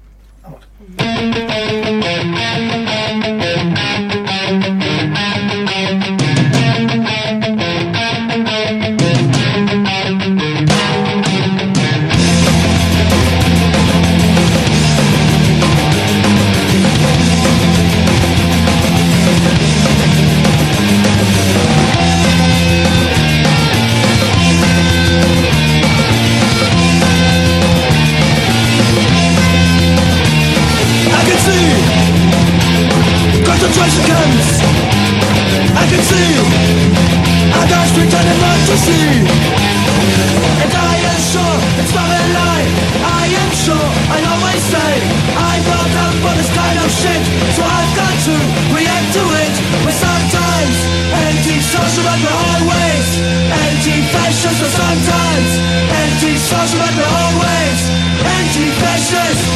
Concentration camps, I can see our guys pretending not to see. And I am sure it's not a lie. I am sure I always say I'm not up for this kind of shit, so I've got to react to it. We're sometimes anti-social but we're always anti-fascist. We're sometimes anti-social but we're always anti-fascist.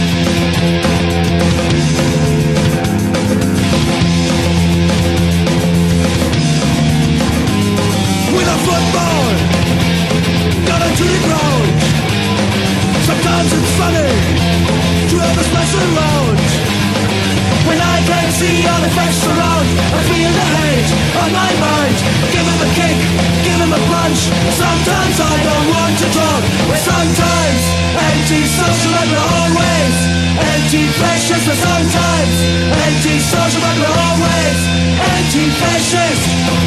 Football, got into the ground. Sometimes it's funny to have a special round. When I can see all the facts around, I feel the hate on my mind. Give him a kick, give him a punch. Sometimes I don't want to talk. We're sometimes anti-social but we're always anti-fascist. We're sometimes anti-social but we're always anti-fascist.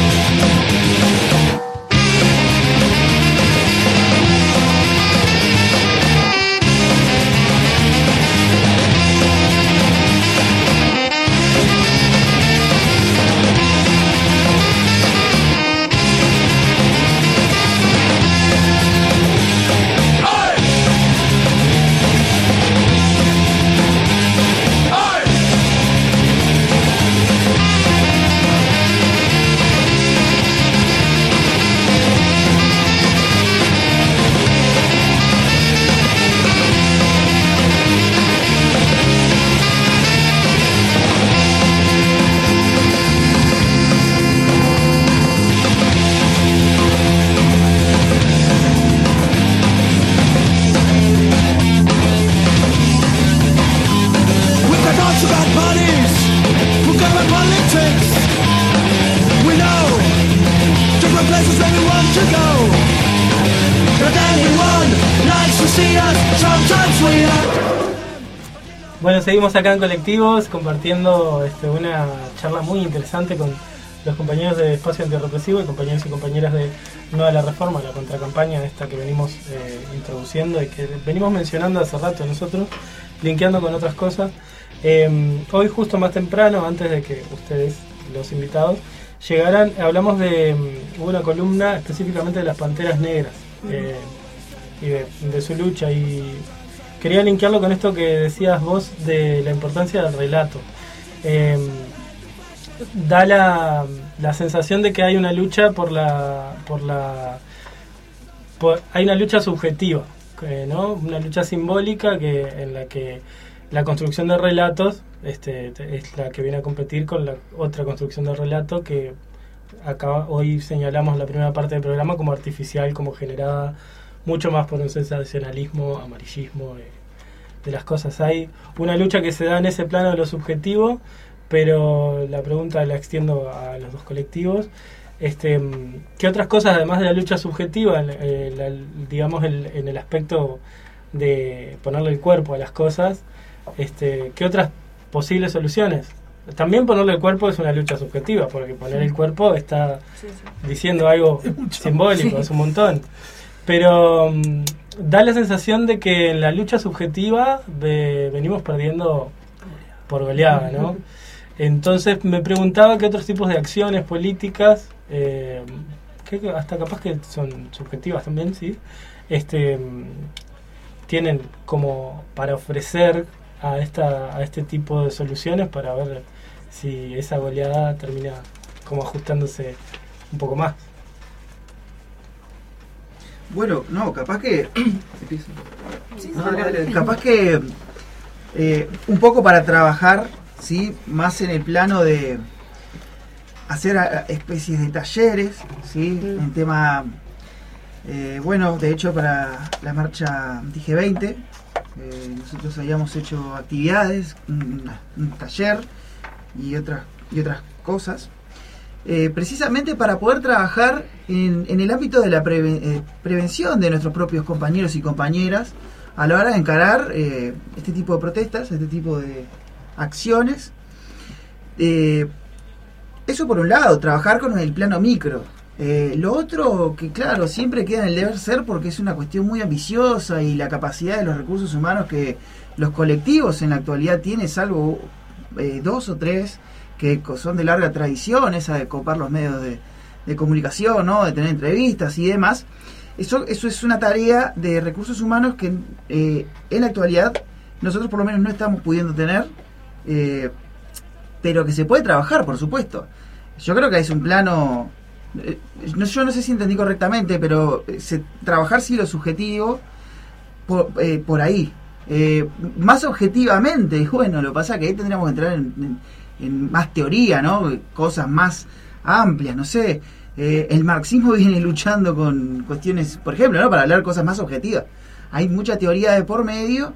Bueno, seguimos acá en Colectivos compartiendo una charla muy interesante con los compañeros de Espacio Antirrepresivo y compañeros y compañeras de No a la Reforma, la contracampaña esta que venimos introduciendo y que venimos mencionando hace rato nosotros, linkeando con otras cosas. Hoy justo más temprano, antes de que ustedes, los invitados, llegaran, hablamos hubo una columna específicamente de las Panteras Negras y de su lucha, y quería linkearlo con esto que decías vos de la importancia del relato. Da la sensación de que hay una lucha hay una lucha subjetiva, ¿no? Una lucha simbólica en la que la construcción de relatos es la que viene a competir con la otra construcción de relato que hoy señalamos la primera parte del programa como artificial, como generada mucho más por un sensacionalismo, amarillismo de las cosas. Hay una lucha que se da en ese plano de lo subjetivo, pero la pregunta la extiendo a los dos colectivos. ¿Qué otras cosas, además de la lucha subjetiva, digamos en el aspecto de ponerle el cuerpo a las cosas, qué otras posibles soluciones? También ponerle el cuerpo es una lucha subjetiva, porque poner el cuerpo está diciendo algo simbólico, es un montón. Pero da la sensación de que en la lucha subjetiva venimos perdiendo por goleada, ¿no? Entonces me preguntaba qué otros tipos de acciones políticas, que hasta capaz que son subjetivas también, sí, tienen como para ofrecer a este tipo de soluciones para ver si esa goleada termina como ajustándose un poco más. Bueno, no, capaz que... capaz que un poco para trabajar, ¿sí? Más en el plano de hacer especies de talleres, ¿sí? En tema... bueno, de hecho para la marcha anti-G20 nosotros habíamos hecho actividades, un taller y otras cosas, precisamente para poder trabajar en el ámbito de la prevención de nuestros propios compañeros y compañeras a la hora de encarar este tipo de protestas, este tipo de acciones. Eso por un lado, trabajar con el plano micro. Lo otro, que claro, siempre queda en el deber ser porque es una cuestión muy ambiciosa y la capacidad de los recursos humanos que los colectivos en la actualidad tienen, salvo 2 o 3 que son de larga tradición, esa de copar los medios de comunicación, ¿no? De tener entrevistas y demás. Eso es una tarea de recursos humanos que en la actualidad nosotros por lo menos no estamos pudiendo tener, pero que se puede trabajar, por supuesto. Yo creo que es un plano... yo no sé si entendí correctamente, pero trabajar sí lo subjetivo por ahí. Más objetivamente, bueno, lo que pasa es que ahí tendríamos que entrar en más teoría, ¿no? Cosas más amplias, no sé. El marxismo viene luchando con cuestiones, por ejemplo, ¿no? Para hablar cosas más objetivas. Hay mucha teoría de por medio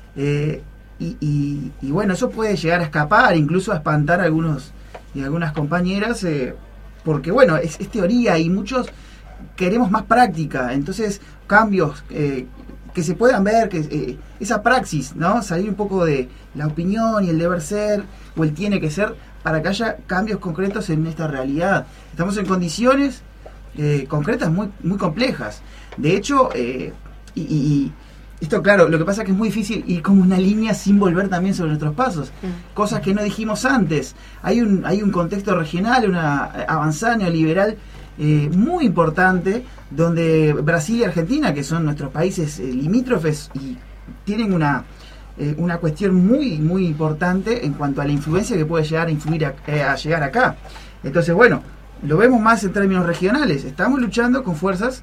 y bueno, eso puede llegar a escapar, incluso a espantar a algunas compañeras, porque bueno, es teoría y muchos queremos más práctica, entonces cambios que se puedan ver, que esa praxis, ¿no? Salir un poco de la opinión y el deber ser o el tiene que ser para que haya cambios concretos en esta realidad. Estamos en condiciones concretas muy, muy complejas. De hecho, y esto claro, lo que pasa es que es muy difícil ir como una línea sin volver también sobre nuestros pasos. Cosas que no dijimos antes. Hay un contexto regional, una avanzada neoliberal muy importante, donde Brasil y Argentina, que son nuestros países limítrofes y tienen una cuestión muy muy importante en cuanto a la influencia que puede llegar a influir a llegar acá. Entonces, bueno, lo vemos más en términos regionales. Estamos luchando con fuerzas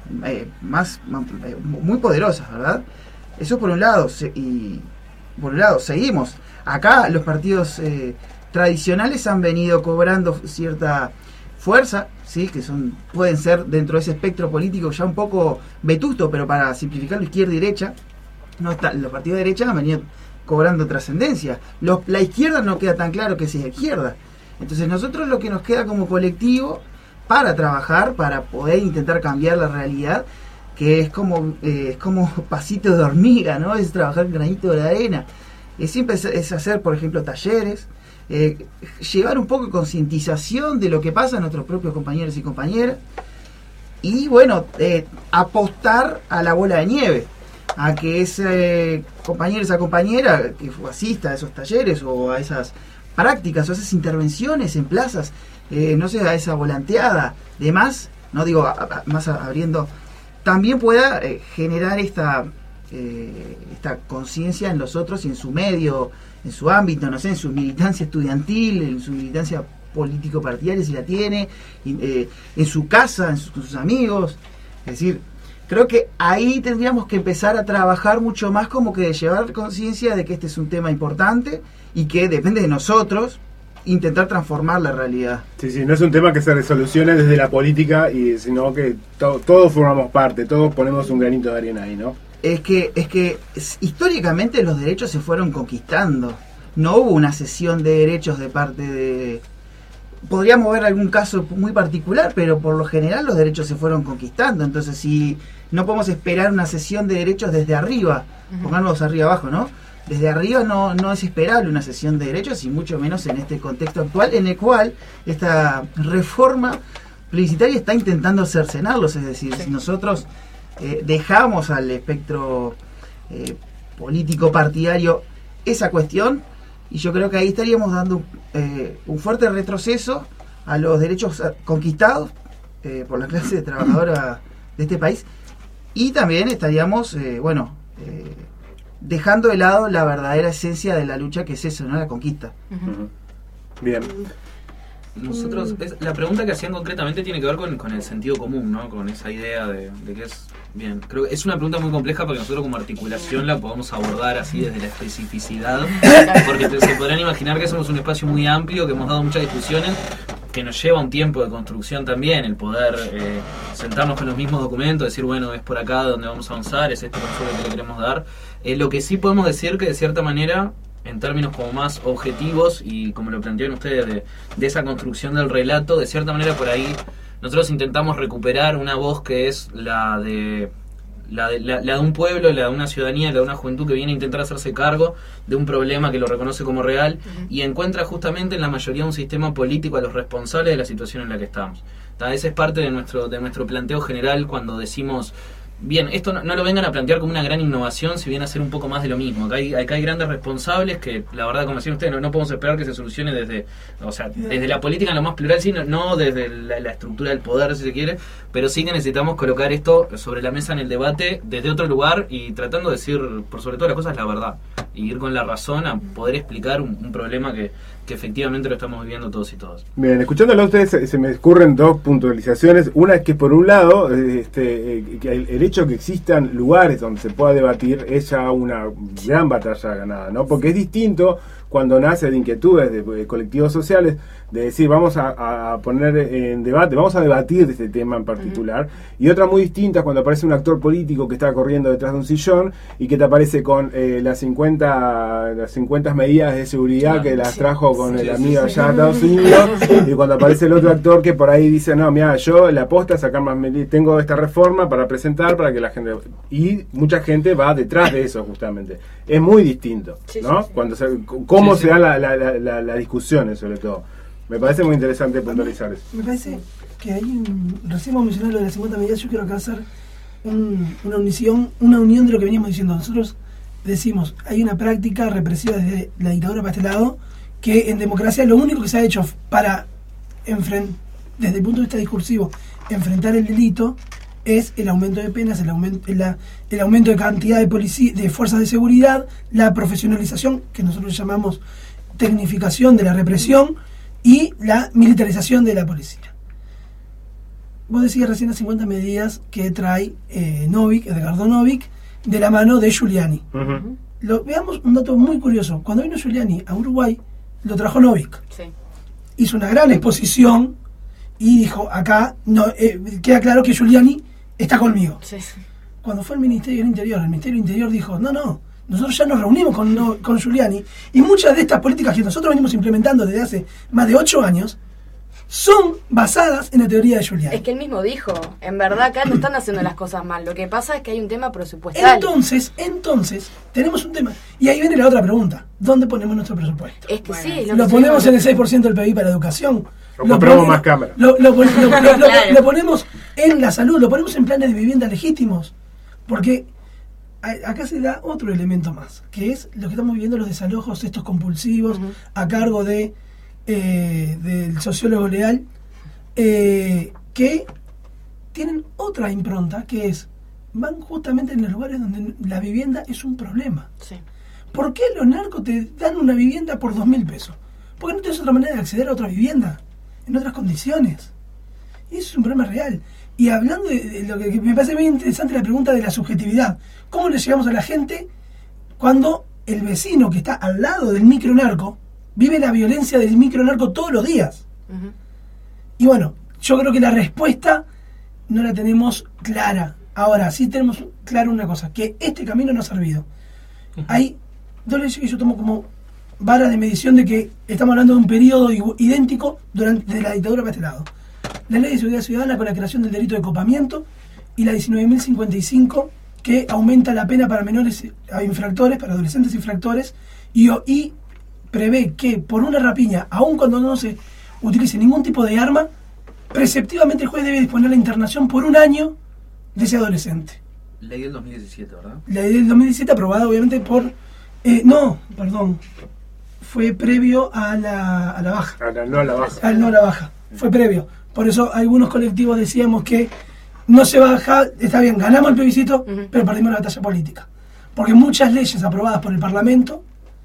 muy poderosas, ¿verdad? Eso por un lado. Y por un lado, seguimos. Acá los partidos tradicionales han venido cobrando cierta fuerza, ¿sí? Que pueden ser dentro de ese espectro político ya un poco vetusto, pero para simplificarlo, izquierda y derecha. Los partidos de derecha han venido cobrando trascendencia. La izquierda no queda tan claro que si es izquierda. Entonces nosotros lo que nos queda como colectivo para trabajar, para poder intentar cambiar la realidad, que es como pasito de hormiga, ¿no? Es trabajar granito de la arena. Siempre es hacer, por ejemplo, talleres, llevar un poco de concientización de lo que pasa a nuestros propios compañeros y compañeras, y bueno, apostar a la bola de nieve, a que ese compañero, esa compañera que asista a esos talleres o a esas prácticas o a esas intervenciones en plazas, no sé, a esa volanteada, demás, no digo más abriendo, también pueda generar esta conciencia en los otros y en su medio, en su ámbito, no sé, en su militancia estudiantil, en su militancia político-partidaria, si la tiene, en su casa, con sus amigos. Es decir, creo que ahí tendríamos que empezar a trabajar mucho más, como que de llevar conciencia de que este es un tema importante y que depende de nosotros intentar transformar la realidad. Sí, no es un tema que se resolucione desde la política, sino que todos formamos parte, todos ponemos un granito de arena ahí, ¿no? Es que históricamente los derechos se fueron conquistando. No hubo una cesión de derechos de parte de... Podríamos ver algún caso muy particular, pero por lo general los derechos se fueron conquistando. Entonces, si no podemos esperar una cesión de derechos desde arriba, pongámonos arriba abajo, ¿no? Desde arriba no es esperable una cesión de derechos, y mucho menos en este contexto actual, en el cual esta reforma plebiscitaria está intentando cercenarlos. Es decir, si nosotros dejamos al espectro político partidario esa cuestión, y yo creo que ahí estaríamos dando un fuerte retroceso a los derechos conquistados por la clase trabajadora de este país, y también estaríamos, dejando de lado la verdadera esencia de la lucha, que es eso, ¿no? La conquista. Bien. Nosotros, la pregunta que hacían concretamente tiene que ver con el sentido común, ¿no? Con esa idea de que es... Bien, creo que es una pregunta muy compleja porque nosotros como articulación la podemos abordar así desde la especificidad, porque se podrán imaginar que somos un espacio muy amplio, que hemos dado muchas discusiones, que nos lleva un tiempo de construcción también, el poder sentarnos con los mismos documentos, decir, bueno, es por acá donde vamos a avanzar, es este consuelo que le queremos dar. Lo que sí podemos decir que de cierta manera, en términos como más objetivos y como lo plantearon ustedes de esa construcción del relato, de cierta manera por ahí nosotros intentamos recuperar una voz que es la de un pueblo, la de una ciudadanía, la de una juventud que viene a intentar hacerse cargo de un problema que lo reconoce como real y encuentra justamente en la mayoría un sistema político a los responsables de la situación en la que estamos. Esa es parte de nuestro planteo general cuando decimos... Bien, esto no lo vengan a plantear como una gran innovación, si viene a ser un poco más de lo mismo. Acá hay grandes responsables que, la verdad, como decían ustedes, no podemos esperar que se solucione desde la política en lo más plural, sino no desde la estructura del poder, si se quiere, pero sí que necesitamos colocar esto sobre la mesa en el debate desde otro lugar y tratando de decir, por sobre todas las cosas, la verdad. Y ir con la razón a poder explicar un problema que efectivamente lo estamos viviendo todos y todas. Bien, escuchándolo a ustedes se me ocurren dos puntualizaciones. Una es que por un lado el hecho que existan lugares donde se pueda debatir es ya una gran batalla ganada, ¿no? Porque es distinto cuando nace de inquietudes de colectivos sociales, de decir vamos a poner en debate, vamos a debatir de este tema en particular, y otra muy distinta cuando aparece un actor político que está corriendo detrás de un sillón y que te aparece con las 50 medidas de seguridad que las trajo con el amigo allá de Estados Unidos, y cuando aparece el otro actor que por ahí dice, no, mira, yo la aposta a sacar más medidas, tengo esta reforma para presentar para que la gente... Y mucha gente va detrás de eso justamente. Es muy distinto, ¿no? Cuando cómo se dan las discusiones sobre todo. Me parece muy interesante puntualizar eso. Me parece que hay recién hemos mencionado lo de las 50 medidas, yo quiero acá hacer una unión de lo que veníamos diciendo. Nosotros decimos, hay una práctica represiva desde la dictadura para este lado, que en democracia lo único que se ha hecho para desde el punto de vista discursivo, enfrentar el delito, es el aumento de penas, el aumento de cantidad de fuerzas de seguridad, la profesionalización, que nosotros llamamos tecnificación de la represión, y la militarización de la policía. Vos decías recién las 50 medidas que trae Edgardo Novick, de la mano de Giuliani. Veamos un dato muy curioso. Cuando vino Giuliani a Uruguay, lo trajo Novick. Sí. Hizo una gran exposición y dijo, acá queda claro que Giuliani está conmigo. Sí. Cuando fue al Ministerio del Interior, el Ministerio del Interior dijo, no, nosotros ya nos reunimos con Giuliani, y muchas de estas políticas que nosotros venimos implementando desde hace más de 8 años son basadas en la teoría de Giuliani. Es que él mismo dijo, en verdad acá no están haciendo las cosas mal, lo que pasa es que hay un tema presupuestal. Entonces, tenemos un tema, y ahí viene la otra pregunta, ¿dónde ponemos nuestro presupuesto? Es que sí, lo ponemos en el 6% del PIB para educación, o compramos más cámaras, lo ponemos en la salud, lo ponemos en planes de vivienda legítimos, porque acá se da otro elemento más, que es lo que estamos viviendo, los desalojos estos compulsivos, a cargo del sociólogo Leal, que tienen otra impronta, que es, van justamente en los lugares donde la vivienda es un problema. Sí. ¿Por qué los narcos te dan una vivienda por 2.000 pesos? Porque no tienes otra manera de acceder a otra vivienda, en otras condiciones. Y eso es un problema real. Y hablando de lo que me parece muy interesante, la pregunta de la subjetividad. ¿Cómo le llegamos a la gente cuando el vecino que está al lado del micronarco vive la violencia del micronarco todos los días? Y bueno, yo creo que la respuesta no la tenemos clara. Ahora, sí tenemos claro una cosa, que este camino no ha servido. Hay dos leyes que yo tomo como vara de medición de que estamos hablando de un periodo idéntico desde la dictadura para este lado. La Ley de Seguridad Ciudadana con la creación del delito de copamiento, y la 19.055 que aumenta la pena para menores infractores, para adolescentes infractores, y prevé que por una rapiña, aun cuando no se utilice ningún tipo de arma, preceptivamente el juez debe disponer la internación por 1 año de ese adolescente. Ley del 2017, ¿verdad? Ley del 2017 aprobada obviamente por... fue previo a la baja. No a la baja. No a la baja, fue previo. Por eso algunos colectivos decíamos que no se baja, está bien, ganamos el plebiscito, pero perdimos la batalla política. Porque muchas leyes aprobadas por el Parlamento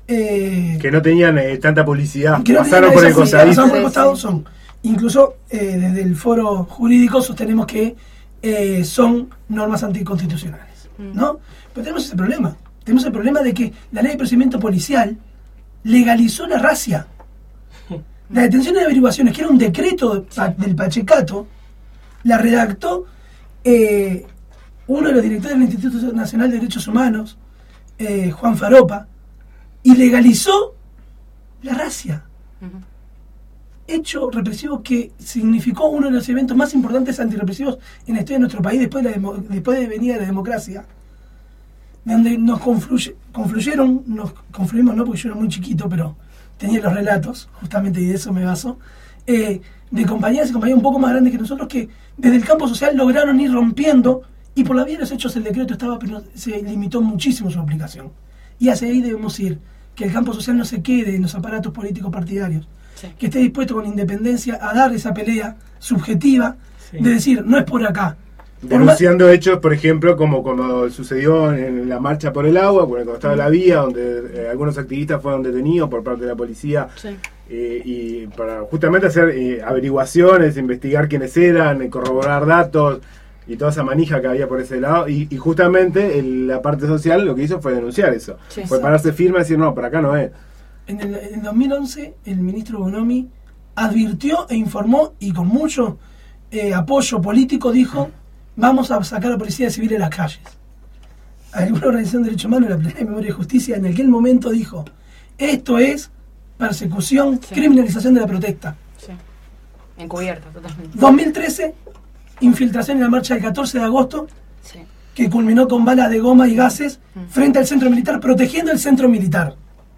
que no tenían tanta publicidad, que pasaron por el costadito. Pasaron por el costado, son. Incluso desde el foro jurídico sostenemos que son normas anticonstitucionales, ¿no? Pero tenemos ese problema. Tenemos el problema de que la ley de procedimiento policial legalizó la racia. La detención de averiguaciones, que era un decreto del Pachecato, la redactó uno de los directores del Instituto Nacional de Derechos Humanos, Juan Faropa, y legalizó la racia. Hecho represivo que significó uno de los eventos más importantes antirrepresivos en la historia de nuestro país después de venir a la democracia, donde nos confluimos no porque yo era muy chiquito, pero tenía los relatos, justamente, y de eso me baso, de compañeras y compañeros un poco más grandes que nosotros que desde el campo social lograron ir rompiendo, y por la vía de los hechos el decreto estaba, pero se limitó muchísimo su aplicación. Y hacia ahí debemos ir, que el campo social no se quede en los aparatos políticos partidarios, que esté dispuesto con independencia a dar esa pelea subjetiva de decir, no es por acá. Denunciando hechos, por ejemplo, como sucedió en la marcha por el agua, cuando estaba la vía, donde algunos activistas fueron detenidos por parte de la policía, y para justamente hacer averiguaciones, investigar quiénes eran, corroborar datos y toda esa manija que había por ese lado, y justamente la parte social lo que hizo fue denunciar eso, fue pararse firme y decir, no, por acá no es. En 2011 el ministro Bonomi advirtió e informó, y con mucho apoyo político dijo, vamos a sacar a la policía civil de las calles. Alguna organización de derechos humanos, la Plenaria de Memoria y Justicia, en aquel momento dijo, esto es persecución, criminalización de la protesta. Encubierta, totalmente. 2013, infiltración en la marcha del 14 de agosto, que culminó con balas de goma y gases frente al centro militar, protegiendo el centro militar.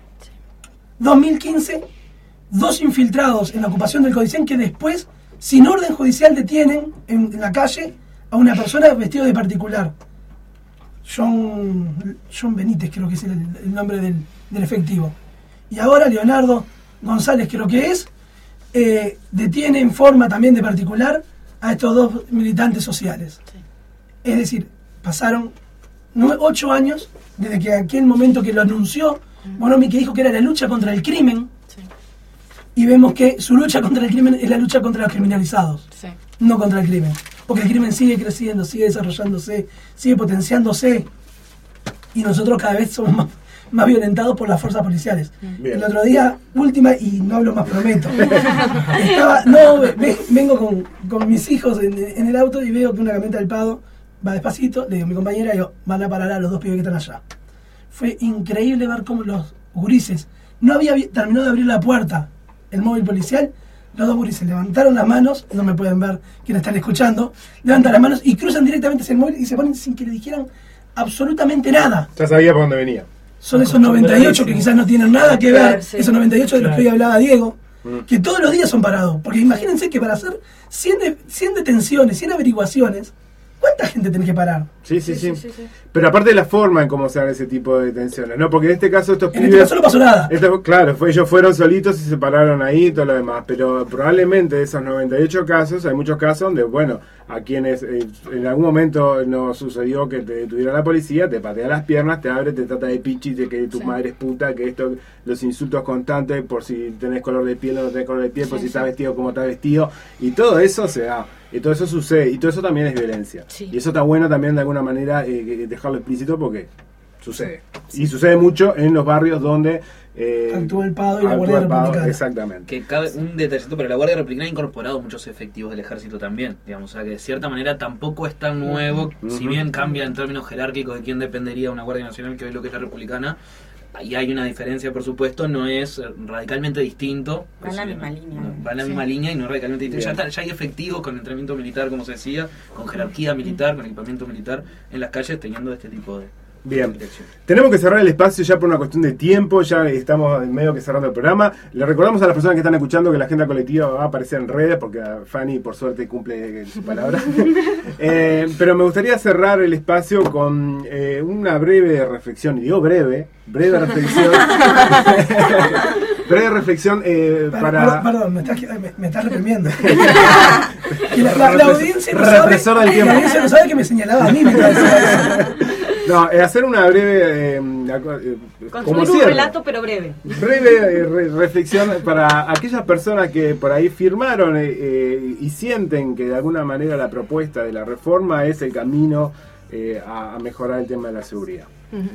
2015, 2 infiltrados en la ocupación del Codicen que después, sin orden judicial, detienen en la calle a una persona vestido de particular. John Benítez creo que es el nombre del efectivo. Y ahora Leonardo González creo que es, detiene en forma también de particular a estos 2 militantes sociales. Es decir, pasaron 8 años desde que aquel momento que lo anunció Bonomi, que dijo que era la lucha contra el crimen, y vemos que su lucha contra el crimen es la lucha contra los criminalizados, no contra el crimen, porque el crimen sigue creciendo, sigue desarrollándose, sigue potenciándose, y nosotros cada vez somos más violentados por las fuerzas policiales. Bien. El otro día, última, y no hablo más, prometo, vengo con mis hijos en el auto y veo que una camioneta del Pado va despacito, le digo a mi compañera, van a parar a los 2 pibes que están allá. Fue increíble ver cómo los gurises, no había terminado de abrir la puerta el móvil policial, los 2 gurises levantaron las manos, no me pueden ver quienes están escuchando, levantan las manos y cruzan directamente hacia el móvil y se ponen sin que le dijeran absolutamente nada. Ya sabía por dónde venía. Son esos 98 que quizás no tienen nada que ver, esos 98 de los que hoy hablaba Diego, que todos los días son parados, porque imagínense que para hacer 100 detenciones, 100 averiguaciones, ¿cuánta gente tenés que parar? Sí. Pero aparte de la forma en cómo se dan ese tipo de detenciones, ¿no? Porque en este caso estos pibes... En este caso no pasó nada. Claro, ellos fueron solitos y se pararon ahí y todo lo demás. Pero probablemente de esos 98 casos, hay muchos casos donde, bueno, a quienes en algún momento nos sucedió que te detuviera la policía, te patea las piernas, te abre, te trata de pichi, de que tu madre es puta, que esto, los insultos constantes por si tenés color de piel o no tenés color de piel, por si estás vestido como estás vestido. Y todo eso se da. Y todo eso sucede, y todo eso también es violencia. Y eso está bueno también de alguna manera dejarlo explícito porque sucede. Y sucede mucho en los barrios donde actúa el Pado y la Guardia Republicana. Exactamente. Que cabe un detallito, pero la Guardia Republicana ha incorporado muchos efectivos del ejército también, digamos, o sea que de cierta manera tampoco es tan nuevo, si bien cambia en términos jerárquicos de quién dependería una Guardia Nacional que hoy lo que es la Republicana. Ahí hay una diferencia, por supuesto, no es radicalmente distinto. Va en la misma línea. Va en la misma línea y no es radicalmente distinto. Ya hay efectivos con entrenamiento militar, como se decía, con jerarquía militar, con equipamiento militar en las calles, teniendo este tipo de... Bien, tenemos que cerrar el espacio ya por una cuestión de tiempo, ya estamos en medio que cerrando el programa. Le recordamos a las personas que están escuchando que la agenda colectiva va a aparecer en redes, porque Fanny por suerte cumple su palabra. Pero me gustaría cerrar el espacio con una breve reflexión, y digo breve reflexión. Breve reflexión para... Perdón, me estás reprimiendo. la audiencia no sabe, del tiempo. La audiencia no sabe que me señalaba a mí. No, hacer una breve... Construir un relato, pero breve. Breve reflexión para aquellas personas que por ahí firmaron y sienten que de alguna manera la propuesta de la reforma es el camino a mejorar el tema de la seguridad.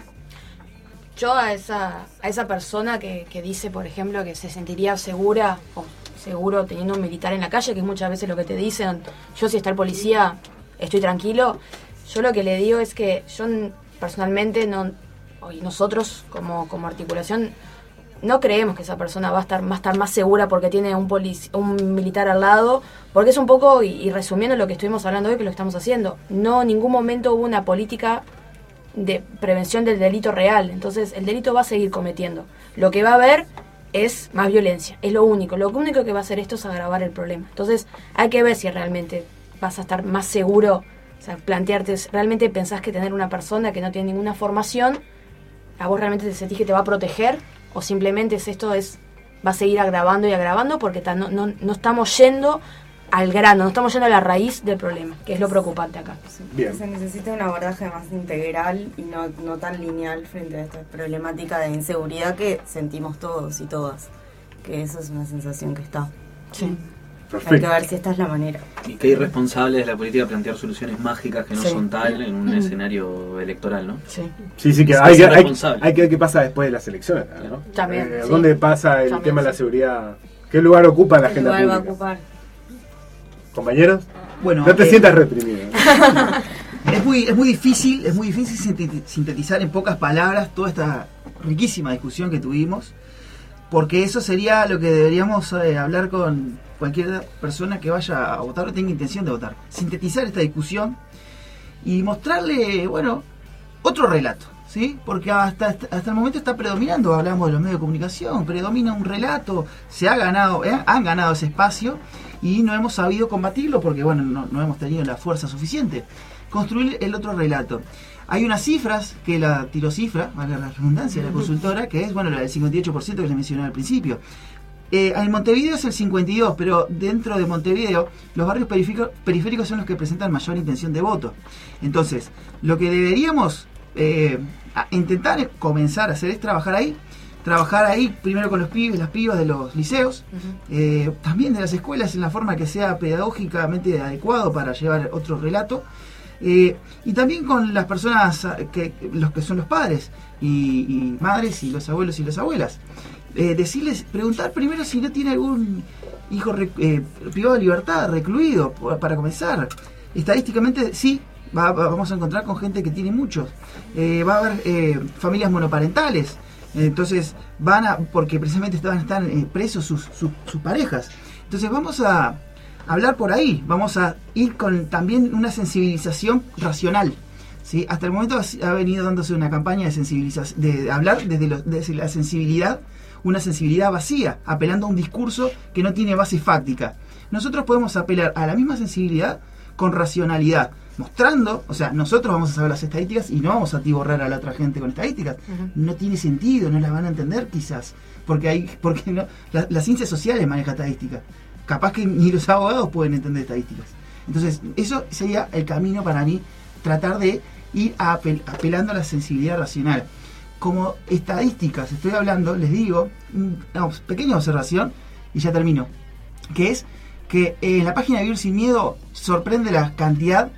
Yo a esa persona que dice, por ejemplo, que se sentiría segura o seguro teniendo un militar en la calle, que es muchas veces lo que te dicen, yo si está el policía estoy tranquilo, yo lo que le digo es que yo personalmente no, y nosotros como articulación no creemos que esa persona va a estar más segura porque tiene un militar al lado, porque es un poco, y resumiendo lo que estuvimos hablando hoy, que lo estamos haciendo, no en ningún momento hubo una política de prevención del delito real, entonces el delito va a seguir cometiendo. Lo que va a haber es más violencia, es lo único que va a hacer esto es agravar el problema. Entonces hay que ver si realmente vas a estar más seguro, o sea, plantearte, ¿realmente pensás que tener una persona que no tiene ninguna formación, a vos realmente te sentís que te va a proteger? ¿O simplemente va a seguir agravando y agravando porque no estamos yendo al grano, no estamos yendo a la raíz del problema, que es lo preocupante acá? Bien. Se necesita un abordaje más integral y no tan lineal frente a esta problemática de inseguridad que sentimos todos y todas, que eso es una sensación que está. Sí. Perfecto. Hay que ver si esta es la manera. Y qué irresponsable es la política plantear soluciones mágicas que no Sí. son tal en un escenario electoral, ¿no? Sí, que hay que ver qué pasa después de las elecciones, ¿no? También. Sí. ¿Dónde pasa el También, tema de la sí. seguridad? ¿Qué lugar ocupa en la ¿Qué agenda lugar va a pública? ocupar? ¿Compañeros? Bueno, no te sientas reprimido. Es muy difícil sintetizar en pocas palabras toda esta riquísima discusión que tuvimos, porque eso sería lo que deberíamos hablar con cualquier persona que vaya a votar o tenga intención de votar. Sintetizar esta discusión y mostrarle, bueno, otro relato, ¿sí? Porque hasta el momento está predominando, hablamos de los medios de comunicación, predomina un relato, han ganado ese espacio y no hemos sabido combatirlo porque, bueno, no hemos tenido la fuerza suficiente. Construir el otro relato. Hay unas cifras que la tirocifra, valga la redundancia, de la consultora, que es, bueno, la del 58% que les mencioné al principio. En Montevideo es el 52%, pero dentro de Montevideo los barrios periféricos son los que presentan mayor intención de voto. Entonces, lo que deberíamos intentar comenzar a hacer es trabajar ahí primero con los pibes, las pibas de los liceos, también de las escuelas en la forma que sea pedagógicamente adecuado para llevar otro relato, y también con las personas los que son los padres y madres y los abuelos y las abuelas. Preguntar primero si no tiene algún hijo privado de libertad, recluido, para comenzar. Estadísticamente sí, vamos a encontrar con gente que tiene muchos. Va a haber familias monoparentales, entonces porque precisamente están presos sus parejas. Entonces vamos a hablar por ahí, vamos a ir con también una sensibilización racional. ¿Sí? Hasta el momento ha venido dándose una campaña de sensibilización, de hablar desde la sensibilidad, una sensibilidad vacía, apelando a un discurso que no tiene base fáctica. Nosotros podemos apelar a la misma sensibilidad con racionalidad, mostrando, o sea, nosotros vamos a saber las estadísticas y no vamos a atiborrar a la otra gente con estadísticas. No tiene sentido, no las van a entender quizás, porque no, las ciencias sociales manejan estadísticas. Capaz que ni los abogados pueden entender estadísticas. Entonces, eso sería el camino para mí, tratar de ir apelando a la sensibilidad racional. Como estadísticas estoy hablando, les digo, una pequeña observación y ya termino, que es que en la página de Vivir Sin Miedo sorprende la cantidad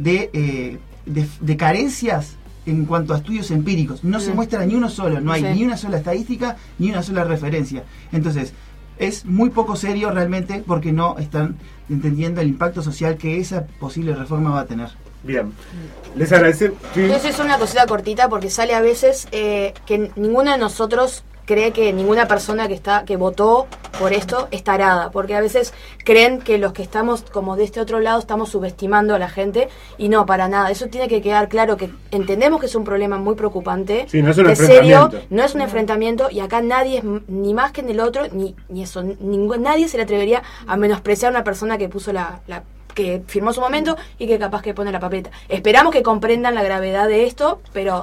de carencias en cuanto a estudios empíricos. No se muestra ni uno solo, no hay ni una sola estadística ni una sola referencia. Entonces, es muy poco serio realmente porque no están entendiendo el impacto social que esa posible reforma va a tener. Bien, les agradecemos. Entonces es una cosita cortita porque sale a veces que ninguno de nosotros cree que ninguna persona que votó por esto es tarada, porque a veces creen que los que estamos como de este otro lado estamos subestimando a la gente y no, para nada. Eso tiene que quedar claro, que entendemos que es un problema muy preocupante, sí, no es un que enfrentamiento. serio, no es un enfrentamiento y acá nadie es ni más que en el otro, ni eso, nadie se le atrevería a menospreciar a una persona que puso que firmó su momento y que capaz que pone la papeleta. Esperamos que comprendan la gravedad de esto, pero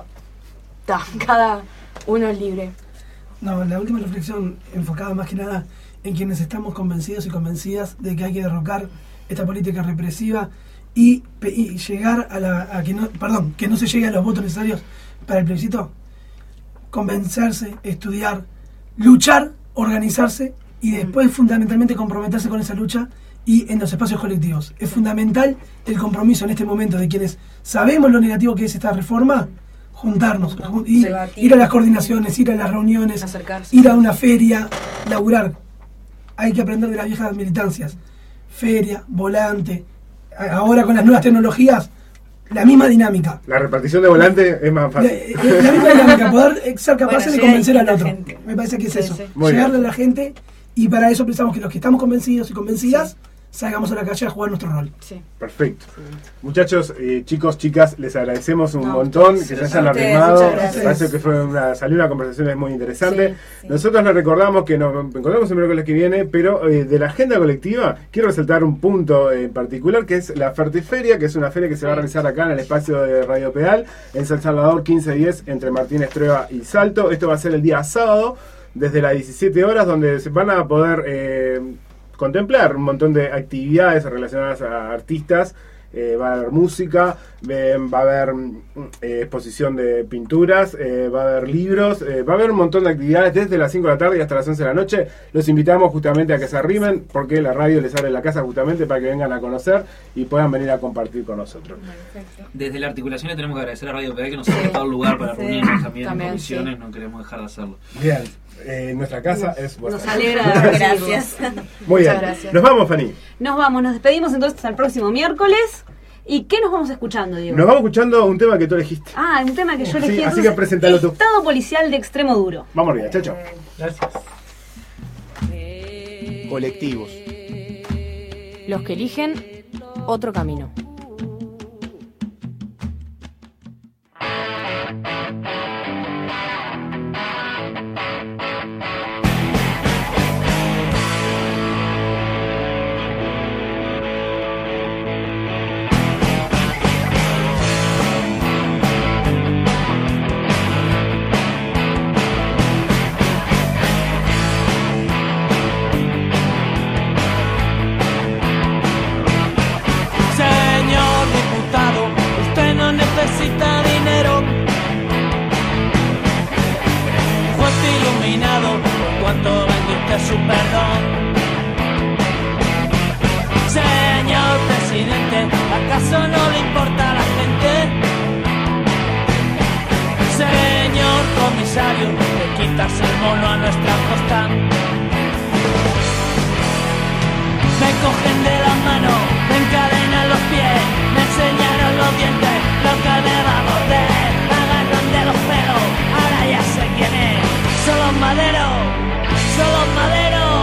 cada uno es libre. No, la última reflexión enfocada más que nada en quienes estamos convencidos y convencidas de que hay que derrocar esta política represiva y llegar a que no se llegue a los votos necesarios para el plebiscito, convencerse, estudiar, luchar, organizarse y después fundamentalmente comprometerse con esa lucha y en los espacios colectivos. Es fundamental el compromiso en este momento de quienes sabemos lo negativo que es esta reforma, juntarnos, ir a las coordinaciones, ir a las reuniones, ir a una feria, laburar. Hay que aprender de las viejas militancias. Feria, volante, ahora con las nuevas tecnologías, la misma dinámica. La repartición de volante es más fácil. La misma dinámica, poder ser capaces de convencer al otro. Me parece que es eso. Llegarle a la gente, y para eso pensamos que los que estamos convencidos y convencidas salgamos a la calle a jugar nuestro rol. Perfecto. Muchachos, chicos, chicas, les agradecemos un montón que se hayan arrimado. Parece que salió una conversación muy interesante. Nosotros les recordamos que nos encontramos el miércoles que viene, pero de la agenda colectiva quiero resaltar un punto en particular, que es la Fertiferia, que es una feria que se va a realizar acá en el espacio de Radio Pedal, en San Salvador 1510, entre Martín Estrueva y Salto. Esto va a ser el día sábado, desde las 17 horas, donde se van a poder contemplar un montón de actividades relacionadas a artistas. Va a haber música, va a haber exposición de pinturas, va a haber libros, va a haber un montón de actividades desde las 5 de la tarde y hasta las 11 de la noche. Los invitamos justamente a que se arrimen, porque la radio les abre la casa justamente para que vengan a conocer y puedan venir a compartir con nosotros. Desde la articulación le tenemos que agradecer a Radio PD que nos ha dado el lugar para reunirnos también en comisiones, no queremos dejar de hacerlo. Bien. Nuestra casa es vuestra. Nos alegra, gracias. Muy bien. Gracias. Nos vamos, Fanny. Nos vamos, nos despedimos entonces hasta el próximo miércoles. ¿Y qué nos vamos escuchando, Diego? Nos vamos escuchando un tema que tú elegiste. Un tema que yo elegí. Así que presentalo tú. Estado policial de extremo duro. Vamos arriba, chao, chao. Gracias. Colectivos. Los que eligen otro camino. Necesita dinero, fuerte iluminado, ¿cuánto vende usted su perdón? Señor presidente, ¿acaso no le importa a la gente? Señor comisario, de quitarse el mono a nuestra costa. Me cogen de la mano, me encadenan los pies, me enseñaron los dientes, lo que me va a morder, me agarran de los pelos, ahora ya sé quién es. Son los maderos, son los maderos.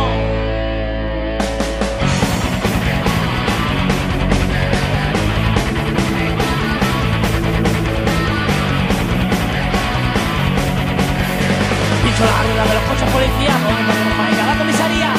Pincho la rueda de los coches policías, vamos a ir a la comisaría.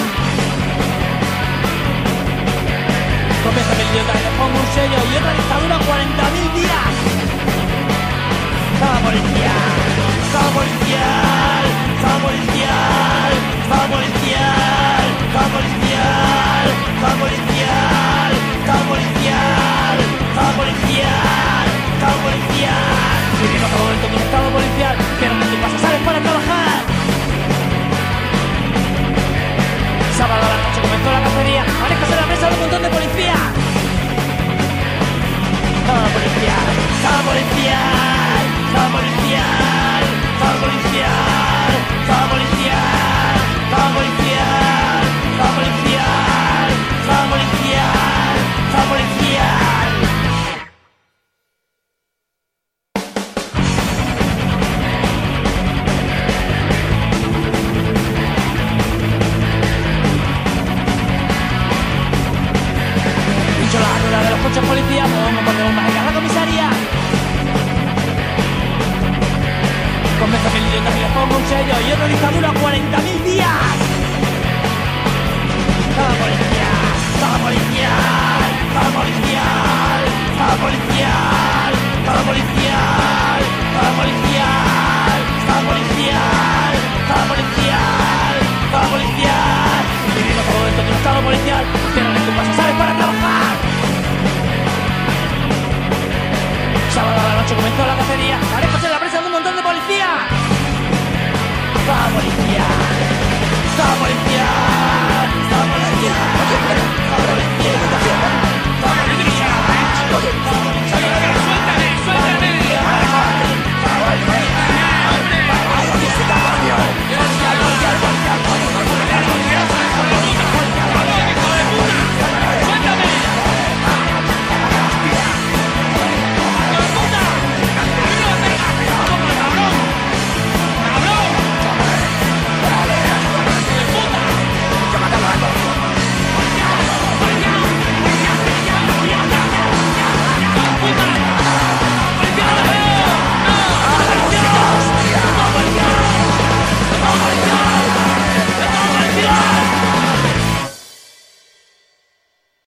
Comienza el idiota y le pongo un sello y otra dictadura 40.000 días. Estado policial, estado policial, estado policial, estado policial, estado policial, estado policial, estado policial, estado policial, estado policial. Vivimos todo esto con estado policial, pero en tu casa sales para trabajar. Sábado a la noche comenzó la cacería, manejas en la mesa de un montón de policías. Estado policial, estado policial, estado policial, estado policial, estado policial, estado policial, estado policial, estado policial, estado policial. La rueda de los coches policías, vamos porque vamos a llegar a la comisaría. Convenzo a mil idiotas y les pongo un sello y otra dictadura 40.000 días. Estado policial, estado policial, estado policial, estado policial, estado policial, estado policial, estado policial, estado policial, estado policial. Vivimos todo esto de un estado policial, pero en tu casa sales para trabajar. comenzó la cacería, parece